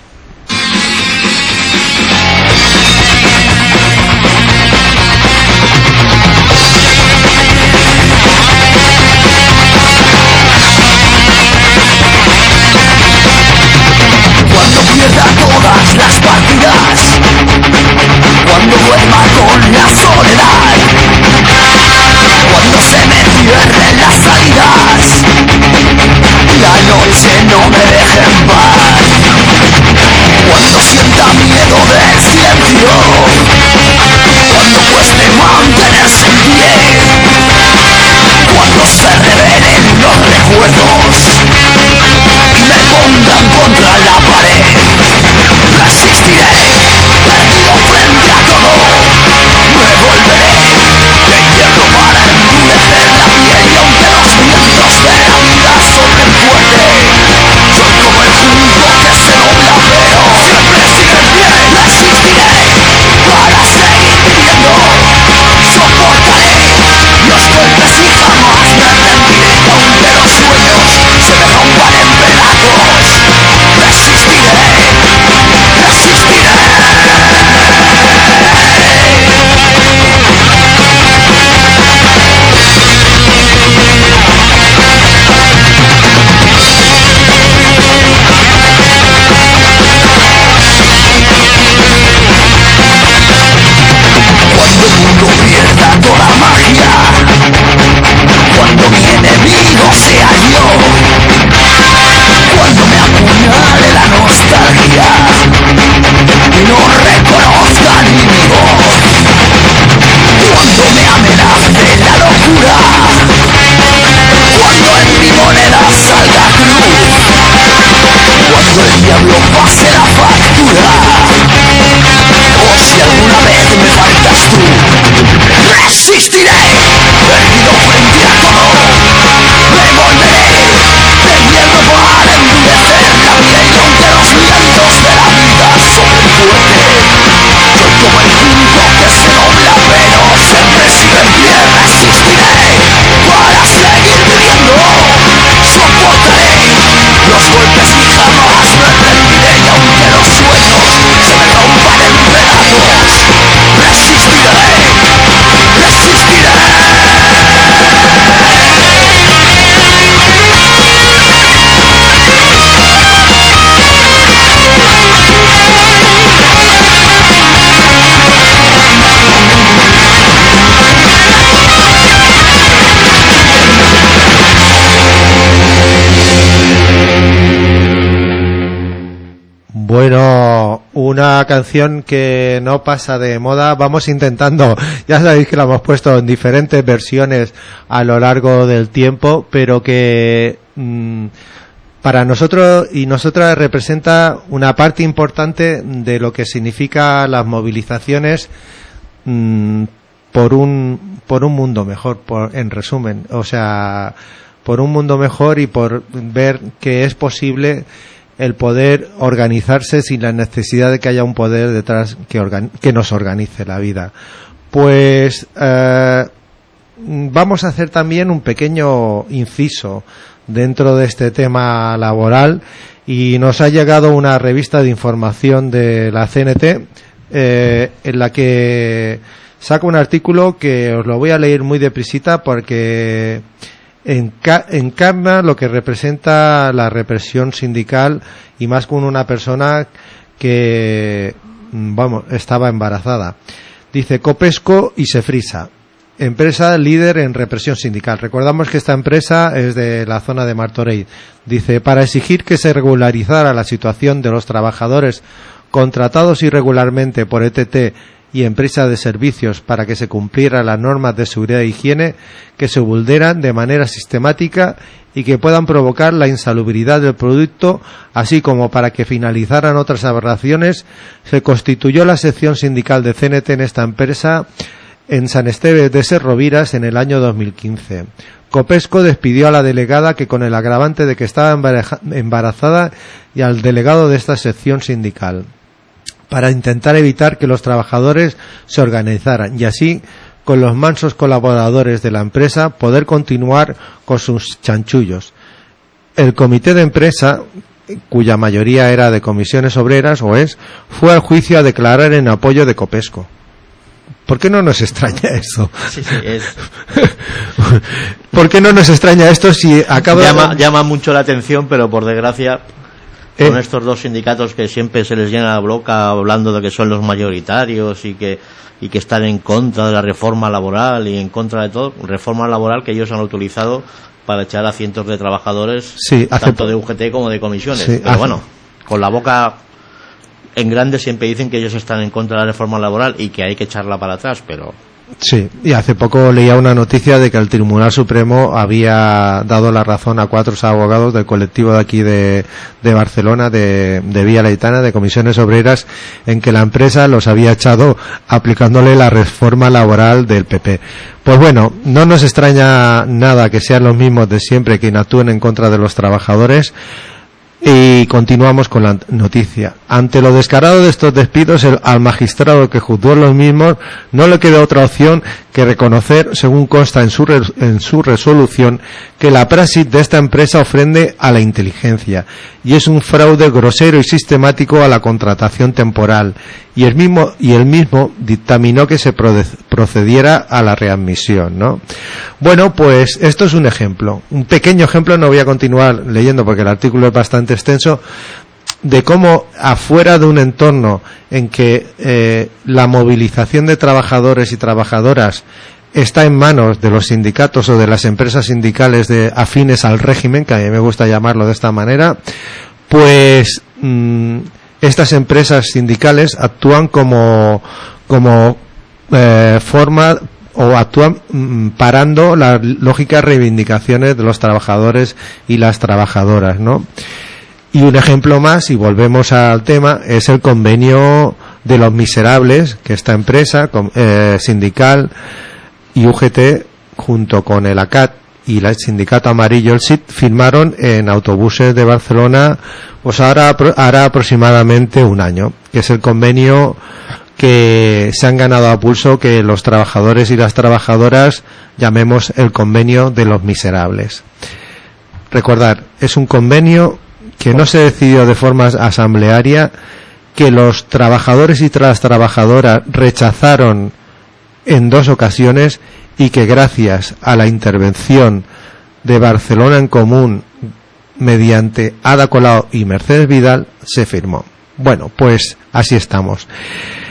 Todas las partidas, cuando duerma con la soledad, cuando se me cierren las salidas, la noche no me deje en paz. Bueno, una canción que no pasa de moda, vamos intentando, ya sabéis que la hemos puesto en diferentes versiones a lo largo del tiempo, pero que mmm, para nosotros y nosotras representa una parte importante de lo que significa las movilizaciones mmm, por un por un mundo mejor, por, en resumen, o sea, por un mundo mejor y por ver que es posible el poder organizarse sin la necesidad de que haya un poder detrás que, organ- que nos organice la vida. Pues eh, vamos a hacer también un pequeño inciso dentro de este tema laboral, y nos ha llegado una revista de información de la C N T eh, en la que saca un artículo que os lo voy a leer muy deprisita porque Enca- encarna lo que representa la represión sindical, y más con una persona que, vamos, estaba embarazada. Dice: Copesco y Sefrisa, empresa líder en represión sindical. Recordamos que esta empresa es de la zona de Martorell. Dice: para exigir que se regularizara la situación de los trabajadores contratados irregularmente por E T T y empresas de servicios para que se cumplieran las normas de seguridad e higiene que se vulneran de manera sistemática y que puedan provocar la insalubridad del producto, así como para que finalizaran otras aberraciones, se constituyó la sección sindical de C N T en esta empresa en San Esteves de Serroviras en el año dos mil quince. Copesco despidió a la delegada, que con el agravante de que estaba embarazada, y al delegado de esta sección sindical, para intentar evitar que los trabajadores se organizaran y así, con los mansos colaboradores de la empresa, poder continuar con sus chanchullos. El comité de empresa, cuya mayoría era de comisiones obreras o es, fue al juicio a declarar en apoyo de Copesco. ¿Por qué no nos extraña eso? Sí, sí, es... ¿Por qué no nos extraña esto si acaba llama, de... llama mucho la atención, pero por desgracia, Eh. con estos dos sindicatos que siempre se les llena la boca hablando de que son los mayoritarios y que y que están en contra de la reforma laboral y en contra de todo, reforma laboral que ellos han utilizado para echar a cientos de trabajadores, Sí, hace tanto po- de U G T como de comisiones. Sí, pero hace- bueno, con la boca en grande siempre dicen que ellos están en contra de la reforma laboral y que hay que echarla para atrás, pero... Sí, y hace poco leía una noticia de que el Tribunal Supremo había dado la razón a cuatro abogados del colectivo de aquí de, de Barcelona, de, de Vía Laetana, de comisiones obreras, en que la empresa los había echado aplicándole la reforma laboral del P P. Pues bueno, no nos extraña nada que sean los mismos de siempre quienes actúen en contra de los trabajadores. Y continuamos con la noticia. Ante lo descarado de estos despidos, el, al magistrado que juzgó los mismos no le queda otra opción que reconocer, según consta en su, re, en su resolución, que la praxis de esta empresa ofende a la inteligencia y es un fraude grosero y sistemático a la contratación temporal, y el mismo y el mismo dictaminó que se procediera a la readmisión, ¿no? Bueno, pues esto es un ejemplo, un pequeño ejemplo, no voy a continuar leyendo porque el artículo es bastante extenso, de cómo afuera de un entorno en que eh, la movilización de trabajadores y trabajadoras está en manos de los sindicatos o de las empresas sindicales de afines al régimen, que a mí me gusta llamarlo de esta manera, pues mmm, estas empresas sindicales actúan como como eh, forma o actúan mmm, parando las lógicas reivindicaciones de los trabajadores y las trabajadoras, ¿no? Y un ejemplo más, y volvemos al tema, es el convenio de los miserables que esta empresa eh, sindical y U G T, junto con el A C A T y el sindicato amarillo, el S I T, firmaron en autobuses de Barcelona, pues ahora hará aproximadamente un año, que es el convenio que se han ganado a pulso, que los trabajadores y las trabajadoras llamemos el convenio de los miserables. Recordar, es un convenio que no se decidió de forma asamblearia, que los trabajadores y las trabajadoras rechazaron en dos ocasiones y que gracias a la intervención de Barcelona en Común mediante Ada Colau y Mercedes Vidal se firmó. Bueno, pues así estamos.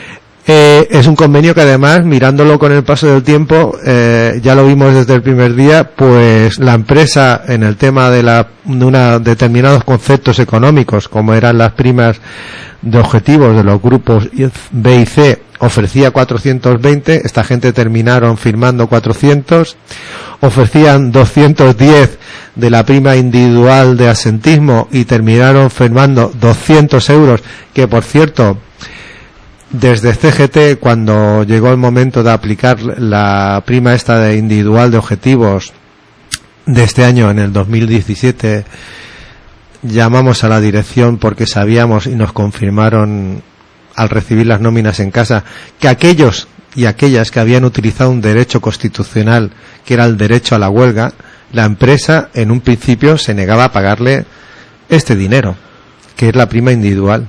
Eh, es un convenio que además, mirándolo con el paso del tiempo, eh, ya lo vimos desde el primer día, pues la empresa en el tema de, la, de una, determinados conceptos económicos, como eran las primas de objetivos de los grupos B y C, ofrecía cuatrocientos veinte, esta gente terminaron firmando cuatrocientos, ofrecían doscientos diez de la prima individual de asentismo y terminaron firmando doscientos euros, que por cierto, desde C G T, cuando llegó el momento de aplicar la prima esta de individual de objetivos de este año, en el dos mil diecisiete, llamamos a la dirección porque sabíamos y nos confirmaron al recibir las nóminas en casa que aquellos y aquellas que habían utilizado un derecho constitucional, que era el derecho a la huelga, la empresa en un principio se negaba a pagarle este dinero, que es la prima individual.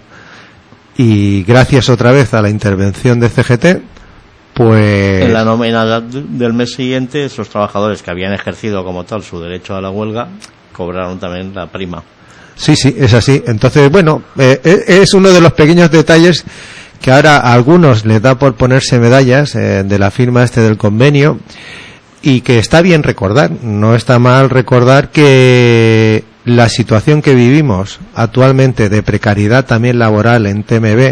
Y gracias otra vez a la intervención de C G T, pues... En la nómina del mes siguiente, esos trabajadores que habían ejercido como tal su derecho a la huelga, cobraron también la prima. Sí, sí, es así. Entonces, bueno, eh, es uno de los pequeños detalles que ahora a algunos les da por ponerse medallas eh, de la firma este del convenio, y que está bien recordar, no está mal recordar que la situación que vivimos actualmente de precariedad también laboral en T M B,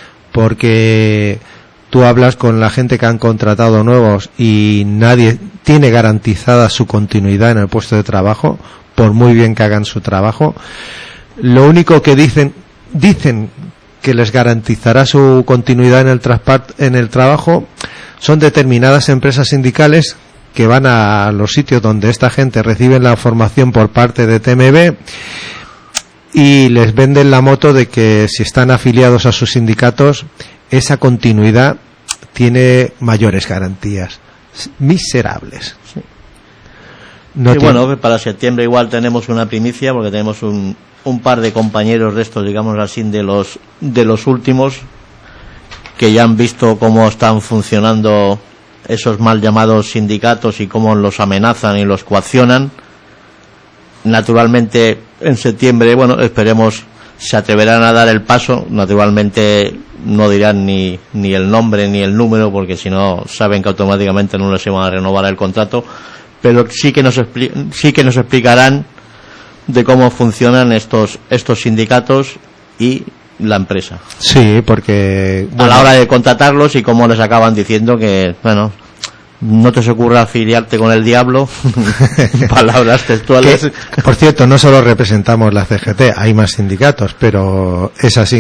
porque tú hablas con la gente que han contratado nuevos y nadie tiene garantizada su continuidad en el puesto de trabajo, por muy bien que hagan su trabajo. Lo único que dicen, dicen que les garantizará su continuidad en el, traspart, en el trabajo son determinadas empresas sindicales que van a los sitios donde esta gente recibe la formación por parte de T M B y les venden la moto de que si están afiliados a sus sindicatos, esa continuidad tiene mayores garantías. Miserables. Sí. No y tiene... bueno, para septiembre igual tenemos una primicia, porque tenemos un, un par de compañeros de estos, digamos así, de los de los últimos, que ya han visto cómo están funcionando esos mal llamados sindicatos y cómo los amenazan y los coaccionan. Naturalmente, en septiembre, bueno, esperemos se atreverán a dar el paso. Naturalmente no dirán ni, ni el nombre ni el número, porque si no saben que automáticamente no les van a renovar el contrato, pero sí que nos expli- sí que nos explicarán de cómo funcionan estos estos sindicatos y la empresa. Sí, porque bueno, a la hora de contratarlos y cómo les acaban diciendo que, bueno, no te se ocurra afiliarte con el diablo. Palabras textuales. Que, por cierto, no solo representamos la C G T, hay más sindicatos, pero es así.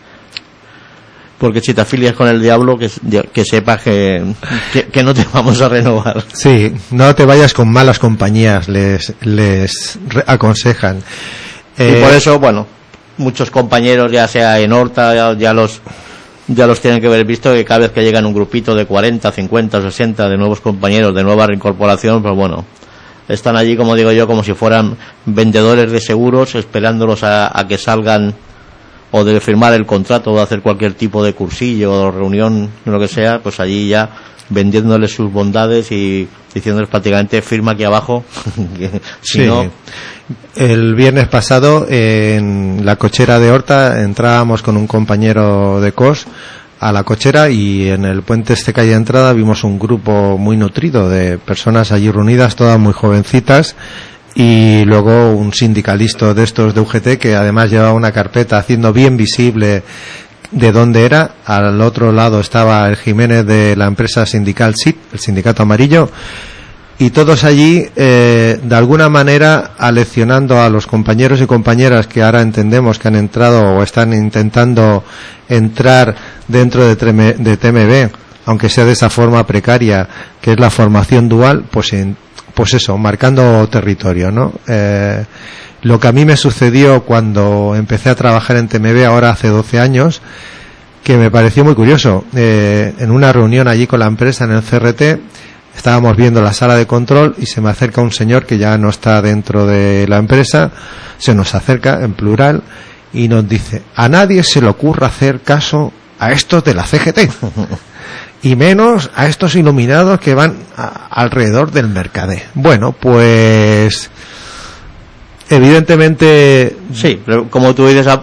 Porque si te afilias con el diablo, que, que sepas que, que, que no te vamos a renovar. Sí, no te vayas con malas compañías, les, les aconsejan. Eh, y por eso, bueno, muchos compañeros, ya sea en Horta, ya, ya los ya los tienen que haber visto, que cada vez que llegan un grupito de cuarenta, cincuenta, sesenta de nuevos compañeros, de nueva reincorporación, pues bueno, están allí, como digo yo, como si fueran vendedores de seguros, esperándolos a, a que salgan o de firmar el contrato o de hacer cualquier tipo de cursillo o reunión, lo que sea, pues allí ya vendiéndoles sus bondades y diciéndoles prácticamente firma aquí abajo. Si sí. no... El viernes pasado en la cochera de Horta entrábamos con un compañero de C O S a la cochera y en el puente este calle de entrada vimos un grupo muy nutrido de personas allí reunidas, todas muy jovencitas, y luego un sindicalista de estos de U G T que además llevaba una carpeta haciendo bien visible de dónde era. Al otro lado estaba el Jiménez de la empresa sindical S I T, el sindicato amarillo, y todos allí eh, de alguna manera aleccionando a los compañeros y compañeras que ahora entendemos que han entrado o están intentando entrar dentro de, de T M B, aunque sea de esa forma precaria que es la formación dual, pues en, pues eso, marcando territorio, ¿no? Eh, lo que a mí me sucedió cuando empecé a trabajar en T M B ahora hace doce años, que me pareció muy curioso, eh, en una reunión allí con la empresa en el C R T, estábamos viendo la sala de control y se me acerca un señor que ya no está dentro de la empresa, se nos acerca en plural y nos dice: a nadie se le ocurra hacer caso a estos de la C G T y menos a estos iluminados que van a, alrededor del Mercadé. Bueno, pues evidentemente sí, pero como tú dices,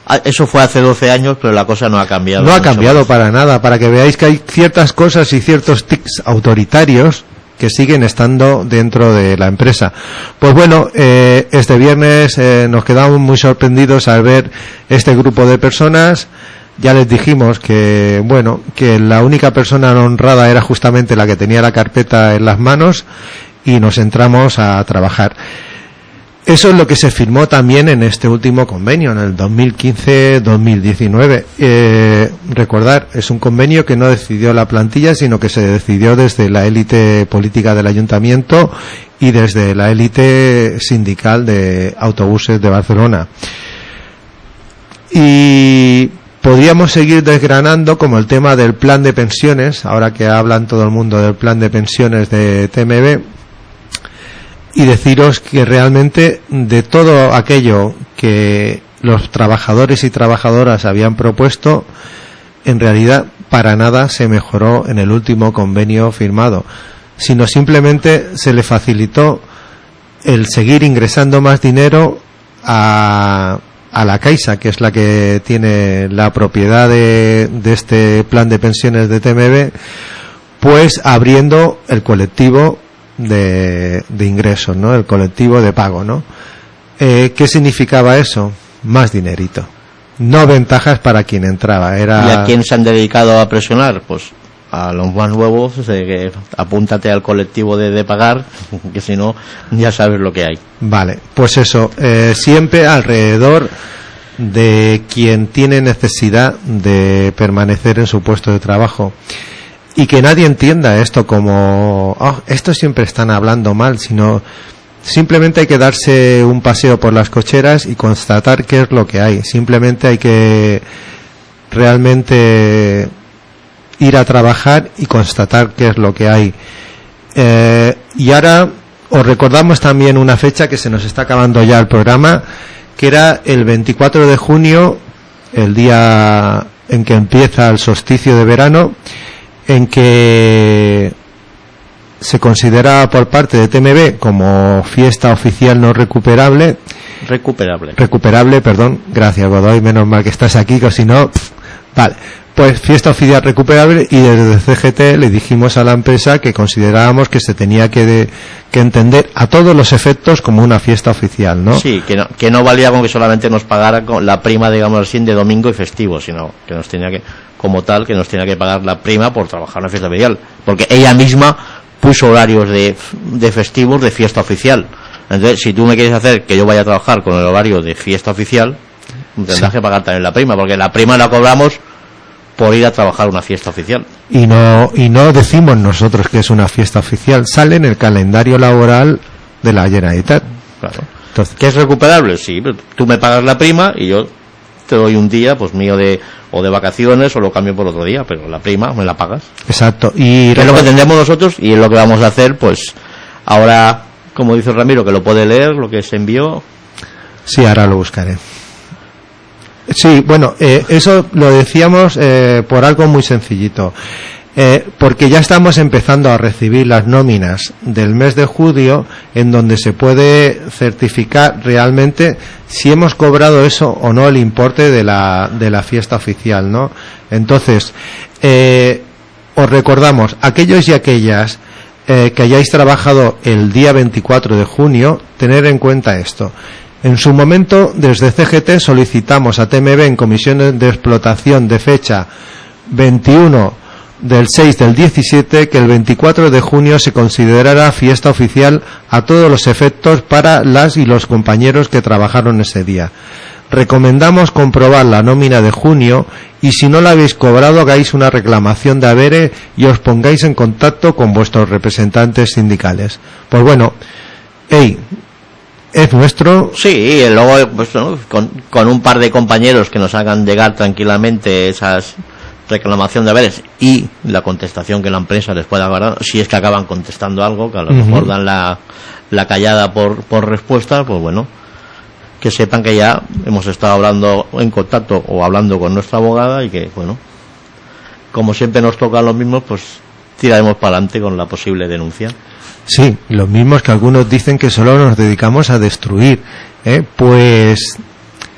Eso fue hace doce años, pero la cosa no ha cambiado. No ha cambiado más. para nada, para que veáis que hay ciertas cosas y ciertos tics autoritarios que siguen estando dentro de la empresa. Pues bueno, eh, este viernes eh, nos quedamos muy sorprendidos al ver este grupo de personas. Ya les dijimos que, bueno, que la única persona no honrada era justamente la que tenía la carpeta en las manos, y nos entramos a trabajar. Eso es lo que se firmó también en este último convenio, en el dos mil quince dos mil diecinueve. Eh, recordar, es un convenio que no decidió la plantilla, sino que se decidió desde la élite política del ayuntamiento y desde la élite sindical de autobuses de Barcelona. Y podríamos seguir desgranando, como el tema del plan de pensiones, ahora que hablan todo el mundo del plan de pensiones de T M B, y deciros que realmente de todo aquello que los trabajadores y trabajadoras habían propuesto, en realidad para nada se mejoró en el último convenio firmado, sino simplemente se le facilitó el seguir ingresando más dinero a, a la Caixa, que es la que tiene la propiedad de, de este plan de pensiones de T M B, pues abriendo el colectivo de, de ingresos, ¿no? El colectivo de pago, ¿no? Eh, ¿qué significaba eso? Más dinerito, no ventajas para quien entraba. Era... ¿Y a quién se han dedicado a presionar? Pues a los más nuevos, o sea, que apúntate al colectivo de, de pagar, que si no ya sabes lo que hay. Vale, pues eso, eh, siempre alrededor de quien tiene necesidad de permanecer en su puesto de trabajo. Y que nadie entienda esto como, oh, estos siempre están hablando mal, sino simplemente hay que darse un paseo por las cocheras y constatar qué es lo que hay. Simplemente hay que realmente ir a trabajar y constatar qué es lo que hay. Eh, y ahora os recordamos también una fecha, que se nos está acabando ya el programa, que era el veinticuatro de junio, el día en que empieza el solsticio de verano, en que se considera por parte de T M B como fiesta oficial no recuperable. Recuperable. Recuperable, perdón. Gracias, Godoy. Menos mal que estás aquí, que si no... Pff, vale. Pues fiesta oficial recuperable, y desde C G T le dijimos a la empresa que considerábamos que se tenía que, de, que entender a todos los efectos como una fiesta oficial, ¿no? Sí, que no, que no valía con que solamente nos pagara con la prima, digamos así, de domingo y festivo, sino que nos tenía que, como tal, que nos tenía que pagar la prima por trabajar una fiesta oficial, porque ella misma puso horarios de, de festivos de fiesta oficial. Entonces, si tú me quieres hacer que yo vaya a trabajar con el horario de fiesta oficial, tendrás sí. que pagar también la prima, porque la prima la cobramos por ir a trabajar una fiesta oficial. Y no y no decimos nosotros que es una fiesta oficial, sale en el calendario laboral de la Generalitat. Claro. Entonces, ¿qué es recuperable? Sí, tú me pagas la prima y yo te doy un día, pues mío, de o de vacaciones, o lo cambio por otro día, pero la prima me la pagas. Exacto. Y es lo que tendremos nosotros, y es lo que vamos a hacer, pues ahora, como dice Ramiro, que lo puede leer, lo que se envió. Sí, ahora lo buscaré. Sí, bueno, eh, eso lo decíamos eh, por algo muy sencillito, eh, porque ya estamos empezando a recibir las nóminas del mes de julio, en donde se puede certificar realmente si hemos cobrado eso o no, el importe de la de la fiesta oficial, ¿no? Entonces, eh, os recordamos, aquellos y aquellas eh, que hayáis trabajado el día veinticuatro de junio, tener en cuenta esto. En su momento, desde C G T solicitamos a T M B en comisión de explotación de fecha veintiuno del seis del diecisiete que el veinticuatro de junio se considerara fiesta oficial a todos los efectos para las y los compañeros que trabajaron ese día. Recomendamos comprobar la nómina de junio, y si no la habéis cobrado, hagáis una reclamación de haberes y os pongáis en contacto con vuestros representantes sindicales. Pues bueno, hey, es nuestro. Sí, y luego pues, ¿no? con, con un par de compañeros que nos hagan llegar tranquilamente esas reclamación de haberes y la contestación que la empresa les pueda guardar, si es que acaban contestando algo, que a lo uh-huh. mejor dan la, la callada por, por respuesta, pues bueno, que sepan que ya hemos estado hablando en contacto o hablando con nuestra abogada, y que bueno, como siempre nos tocan los mismos, pues tiraremos para adelante con la posible denuncia. Sí, los mismos que algunos dicen que solo nos dedicamos a destruir, ¿eh? Pues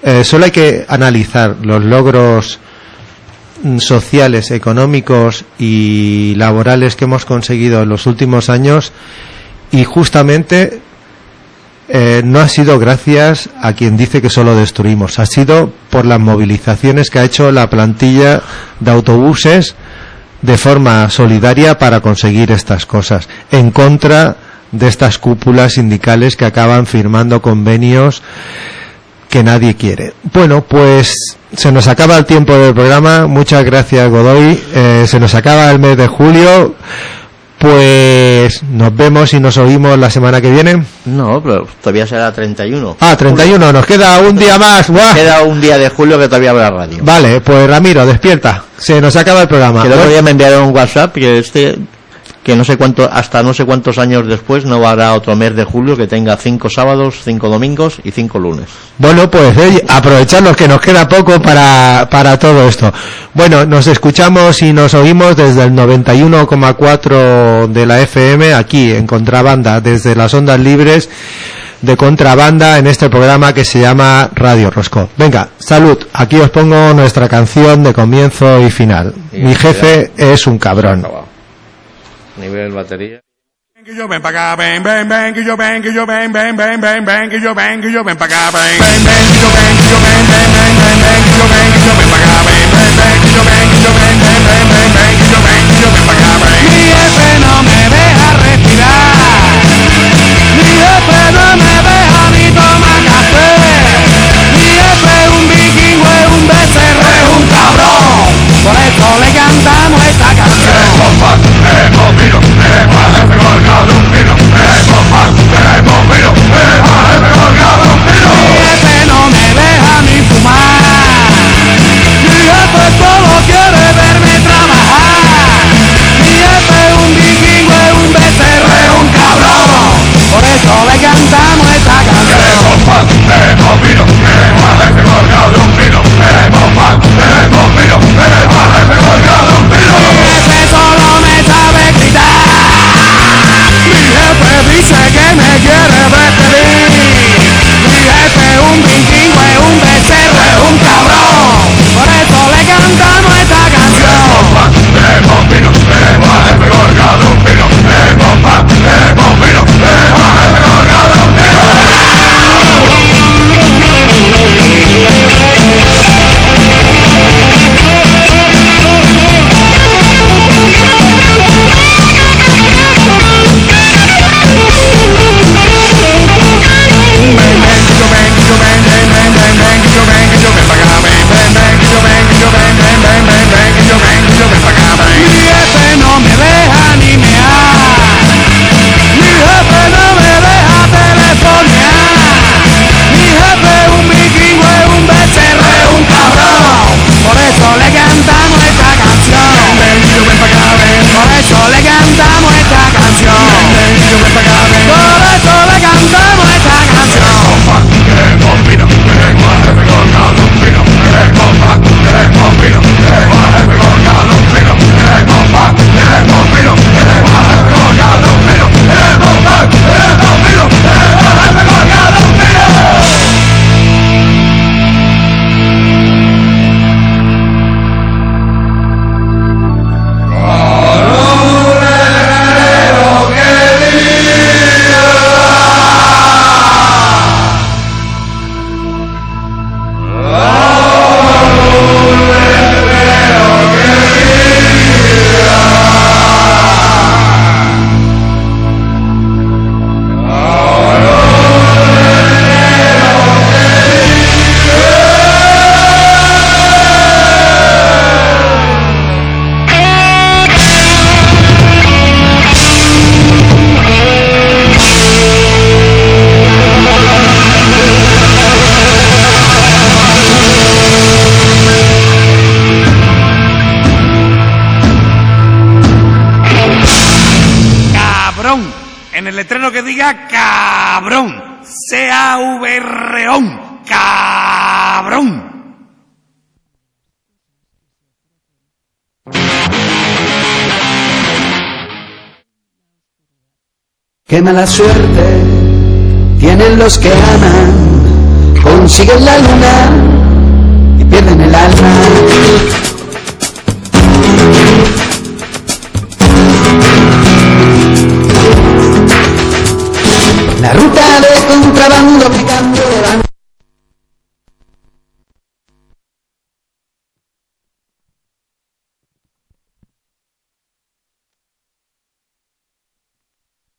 Eh, solo hay que analizar los logros mm, sociales, económicos y laborales que hemos conseguido en los últimos años, y justamente eh, no ha sido gracias a quien dice que solo destruimos, ha sido por las movilizaciones que ha hecho la plantilla de autobuses de forma solidaria para conseguir estas cosas, en contra de estas cúpulas sindicales que acaban firmando convenios que nadie quiere. Bueno, pues se nos acaba el tiempo del programa. Muchas gracias, Godoy. Eh, se nos acaba el mes de julio. Pues nos vemos y nos oímos la semana que viene. No, pero todavía será treinta y uno. Ah, treinta y uno, nos queda un día más. ¡Buah! Queda un día de julio que todavía habrá radio. Vale, pues Ramiro, despierta. Se nos acaba el programa. Que el otro día me enviaron un WhatsApp que este que no sé cuánto, hasta no sé cuántos años después no habrá otro mes de julio que tenga cinco sábados, cinco domingos y cinco lunes. Bueno, pues eh, aprovechamos que nos queda poco para, para todo esto. Bueno, nos escuchamos y nos oímos desde el noventa y uno coma cuatro de la F M, aquí en Contrabanda, desde las ondas libres de Contrabanda, en este programa que se llama Radio Rosco. Venga, salud. Aquí os pongo nuestra canción de comienzo y final. Mi jefe es un cabrón. Nivel batería. Que yo ven pa' acá, ven, ven, ven, que yo ven, que yo ven, ven, ven, ven, ven, que yo ven, que yo ven pa' acá, ven, ven, ven, que yo ven, que yo ven, ven, ven, ven, ven, que yo ven, que yo ven pa' acá, ven, ven, ven, que yo ven, que yo ven, ven, ven, ven, ven, que yo ven, que yo ven pa' acá, ven. Mi jefe no me deja respirar, mi jefe no me deja ni tomar café, mi jefe es un vikingo, es un becerro, es un cabrón, por eso le cantamos esta canción. Mi jefe no me deja ni fumar, mi jefe solo quiere verme trabajar, mi jefe es un vikingo, es un becerro, es un cabrón, por eso le cantamos esta canción. Mi jefe solo me sabe gritar, mi jefe dice que me quiere ver feliz, mi jefe es un vikingo, es un becerro, es un cabrón, por eso le cantamos esta canción. Mi jefe no me deja ni mear, mi jefe no me deja telefonear, mi jefe es un vikingo, es un becerro, es un cabrón, por eso le cantamos esta canción. Por eso le cantamos esta canción. Por eso le cantamos esta canción. En el letrero que diga cabrón, C A V R O N, cabrón. Qué mala suerte tienen los que aman consiguen la luna y pierden el alma.